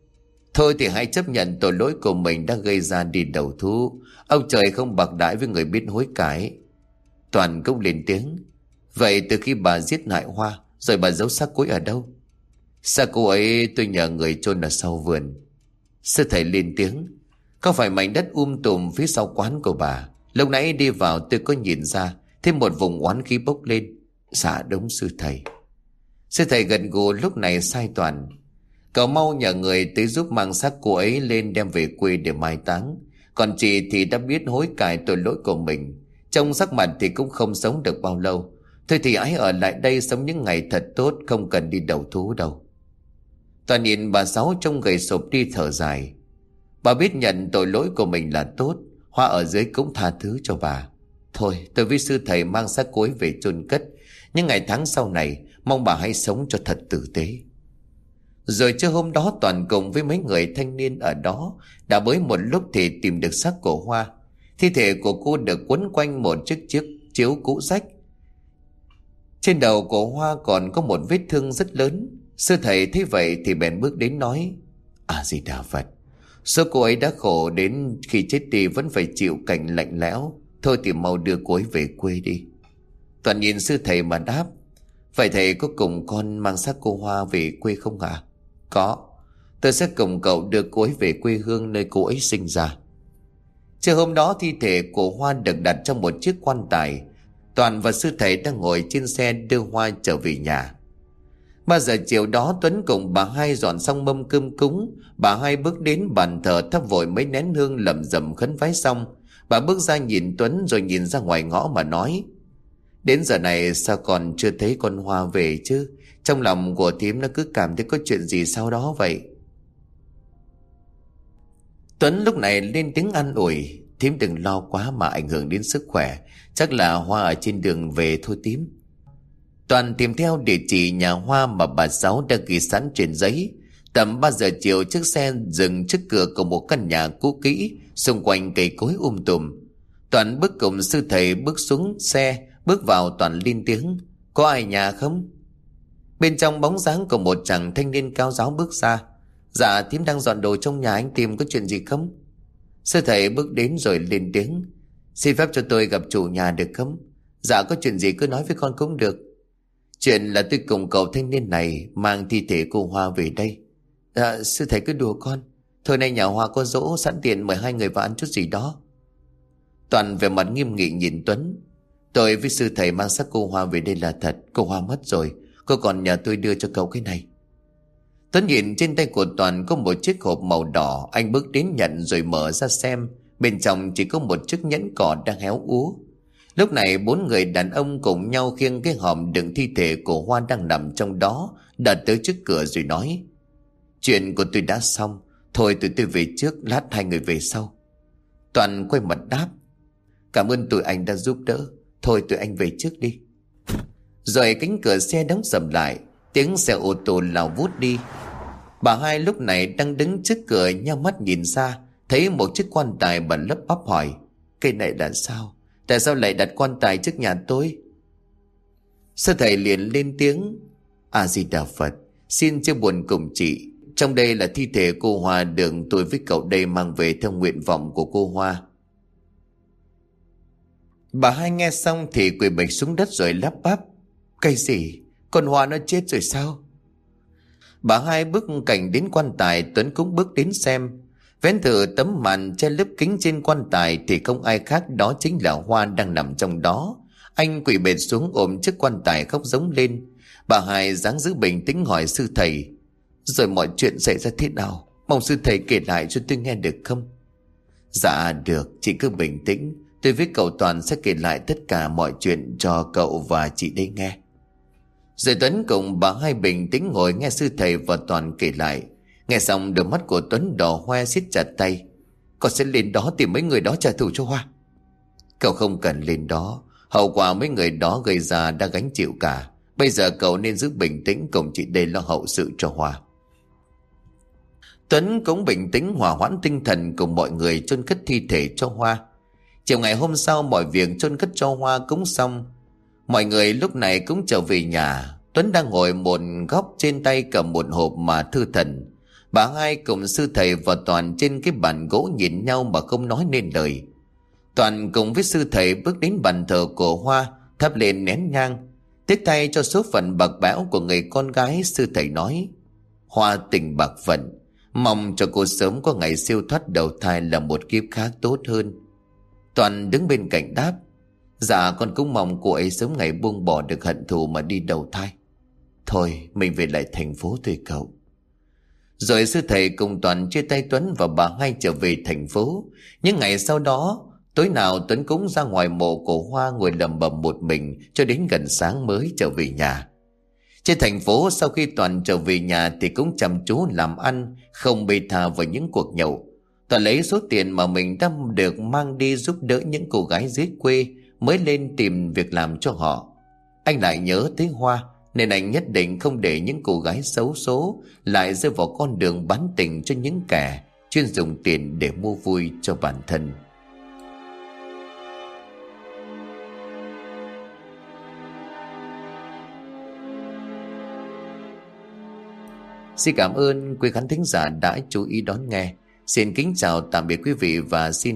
Thôi thì hãy chấp nhận tội lỗi của mình đã gây ra, đi đầu thú. Ông trời không bạc đãi với người biết hối cải. Toàn cũng lên tiếng. Vậy từ khi bà giết hại Hoa, rồi bà giấu xác cô ấy ở đâu? Xác cô ấy tôi nhờ người chôn ở sau vườn. Sư thầy lên tiếng. Có phải mảnh đất um tùm phía sau quán của bà? Lúc nãy đi vào tôi có nhìn ra thêm một vùng oán khí bốc lên. Dạ đúng sư thầy. Sư thầy gần gù lúc này sai Toàn. Cậu mau nhờ người tới giúp mang xác cô ấy lên đem về quê để mai táng. Còn chị thì đã biết hối cải tội lỗi của mình. Trong sắc mặt thì cũng không sống được bao lâu. Thôi thì hãy ở lại đây sống những ngày thật tốt, không cần đi đầu thú đâu. Toàn nhìn bà Sáu trông gầy sụp đi thở dài. Bà biết nhận tội lỗi của mình là tốt. Hoa ở dưới cũng tha thứ cho bà. Thôi tôi với sư thầy mang xác cô ấy về chôn cất. Những ngày tháng sau này mong bà hãy sống cho thật tử tế. Rồi trưa hôm đó Toàn cùng với mấy người thanh niên ở đó đã bới một lúc thì tìm được xác của Hoa. Thi thể của cô được quấn quanh một chiếc chiếc chiếu cũ rách. Trên đầu của Hoa còn có một vết thương rất lớn. Sư thầy thấy vậy thì bèn bước đến nói: À Di Đà Phật, số cô ấy đã khổ đến khi chết đi vẫn phải chịu cảnh lạnh lẽo. Thôi thì mau đưa cô ấy về quê đi. Toàn nhìn sư thầy mà đáp: Vậy thầy có cùng con mang xác cô Hoa về quê không ạ? À? Có. Tôi sẽ cùng cậu đưa cô ấy về quê hương nơi cô ấy sinh ra. Chiều hôm đó thi thể của Hoa được đặt trong một chiếc quan tài. Toàn và sư thầy đang ngồi trên xe đưa Hoa trở về nhà. Ba giờ chiều đó Tuấn cùng bà Hai dọn xong mâm cơm cúng. Bà Hai bước đến bàn thờ thắp vội mấy nén hương lẩm rẩm khấn vái xong. Bà bước ra nhìn Tuấn rồi nhìn ra ngoài ngõ mà nói: Đến giờ này sao còn chưa thấy con Hoa về chứ? Trong lòng của thím nó cứ cảm thấy có chuyện gì sau đó vậy. Tuấn lúc này lên tiếng an ủi: Thím đừng lo quá mà ảnh hưởng đến sức khỏe. Chắc là Hoa ở trên đường về thôi thím. Toàn tìm theo địa chỉ nhà Hoa mà bà Sáu đã ghi sẵn trên giấy. Tầm ba giờ chiều chiếc xe dừng trước cửa của một căn nhà cũ kỹ, xung quanh cây cối um tùm. Toàn bước cùng sư thầy bước xuống xe. Bước vào Toàn lên tiếng: Có ai nhà không? Bên trong bóng dáng của một chàng thanh niên cao ráo bước ra. Dạ thím đang dọn đồ trong nhà, anh tìm có chuyện gì không? Sư thầy bước đến rồi lên tiếng: Xin phép cho tôi gặp chủ nhà được không? Dạ có chuyện gì cứ nói với con cũng được. Chuyện là tôi cùng cậu thanh niên này mang thi thể cô Hoa về đây. Dạ sư thầy cứ đùa con. Thôi nay nhà Hoa có dỗ, sẵn tiện mời hai người vào ăn chút gì đó. Toàn về mặt nghiêm nghị nhìn Tuấn: Tôi với sư thầy mang xác cô Hoa về đây là thật. Cô Hoa mất rồi, cô còn nhờ tôi đưa cho cậu cái này. Tuấn nhìn trên tay của Toàn có một chiếc hộp màu đỏ. Anh bước đến nhận rồi mở ra xem. Bên trong chỉ có một chiếc nhẫn cỏ đang héo úa. Lúc này bốn người đàn ông cùng nhau khiêng cái hòm đựng thi thể của Hoa đang nằm trong đó đặt tới trước cửa rồi nói: Chuyện của tôi đã xong. Thôi tụi tôi về trước, lát hai người về sau. Toàn quay mặt đáp: Cảm ơn tụi anh đã giúp đỡ. Thôi tụi anh về trước đi. Rồi cánh cửa xe đóng sầm lại. Tiếng xe ô tô lao vút đi. Bà Hai lúc này đang đứng trước cửa nheo mắt nhìn ra. Thấy một chiếc quan tài, bà lắp bắp hỏi: Cái này là sao? Tại sao lại đặt quan tài trước nhà tôi? Sư thầy liền lên tiếng: A Di Đà Phật, xin chia buồn cùng chị. Trong đây là thi thể cô Hoa được tôi với cậu đây mang về theo nguyện vọng của cô Hoa. Bà Hai nghe xong thì quỳ bịch xuống đất rồi lắp bắp: Cái gì? Con Hoa nó chết rồi sao? Bà Hai bước cảnh đến quan tài. Tuấn cũng bước đến xem. Vén thử tấm màn che lớp kính trên quan tài thì không ai khác, đó chính là Hoa đang nằm trong đó. Anh quỳ bệt xuống ôm chiếc quan tài khóc giống lên. Bà Hai dáng giữ bình tĩnh hỏi sư thầy: Rồi mọi chuyện xảy ra thế nào? Mong sư thầy kể lại cho tôi nghe được không? Dạ được, chị cứ bình tĩnh. Tôi với cậu Toàn sẽ kể lại tất cả mọi chuyện cho cậu và chị đây nghe. Rồi Tuấn cùng bà Hai bình tĩnh ngồi nghe sư thầy và Toàn kể lại. Nghe xong đôi mắt của Tuấn đỏ hoe siết chặt tay: Con sẽ lên đó tìm mấy người đó trả thù cho Hoa. Cậu không cần lên đó. Hậu quả mấy người đó gây ra đã gánh chịu cả. Bây giờ cậu nên giữ bình tĩnh cùng chị đây lo hậu sự cho Hoa. Tuấn cũng bình tĩnh hòa hoãn tinh thần cùng mọi người chôn cất thi thể cho Hoa. Chiều ngày hôm sau mọi việc chôn cất cho Hoa cũng xong. Mọi người lúc này cũng trở về nhà. Tuấn đang ngồi một góc, trên tay cầm một hộp mà thư thần. Bà hai cùng sư thầy và Toàn trên cái bàn gỗ nhìn nhau mà không nói nên lời. Toàn cùng với sư thầy bước đến bàn thờ của Hoa, thắp lên nén nhang. Tiếc thay cho số phận bạc bẽo của người con gái, sư thầy nói: Hoa tình bạc phận, mong cho cô sớm có ngày siêu thoát đầu thai là một kiếp khác tốt hơn. Toàn đứng bên cạnh đáp: Dạ con cũng mong cô ấy sớm ngày buông bỏ được hận thù mà đi đầu thai. Thôi mình về lại thành phố thôi cậu. Rồi sư thầy cùng Toàn chia tay Tuấn và bà hai trở về thành phố. Những ngày sau đó, tối nào Tuấn cũng ra ngoài mộ của Hoa ngồi lẩm bẩm một mình cho đến gần sáng mới trở về nhà. Trên thành phố, sau khi Toàn trở về nhà thì cũng chăm chú làm ăn, không bê tha vào những cuộc nhậu. Toàn lấy số tiền mà mình đã được mang đi giúp đỡ những cô gái dưới quê mới lên tìm việc làm cho họ. Anh lại nhớ tới Hoa, nên anh nhất định không để những cô gái xấu số lại rơi vào con đường bán tình cho những kẻ chuyên dùng tiền để mua vui cho bản thân. Xin cảm ơn quý khán thính giả đã chú ý đón nghe. Xin kính chào tạm biệt quý vị và xin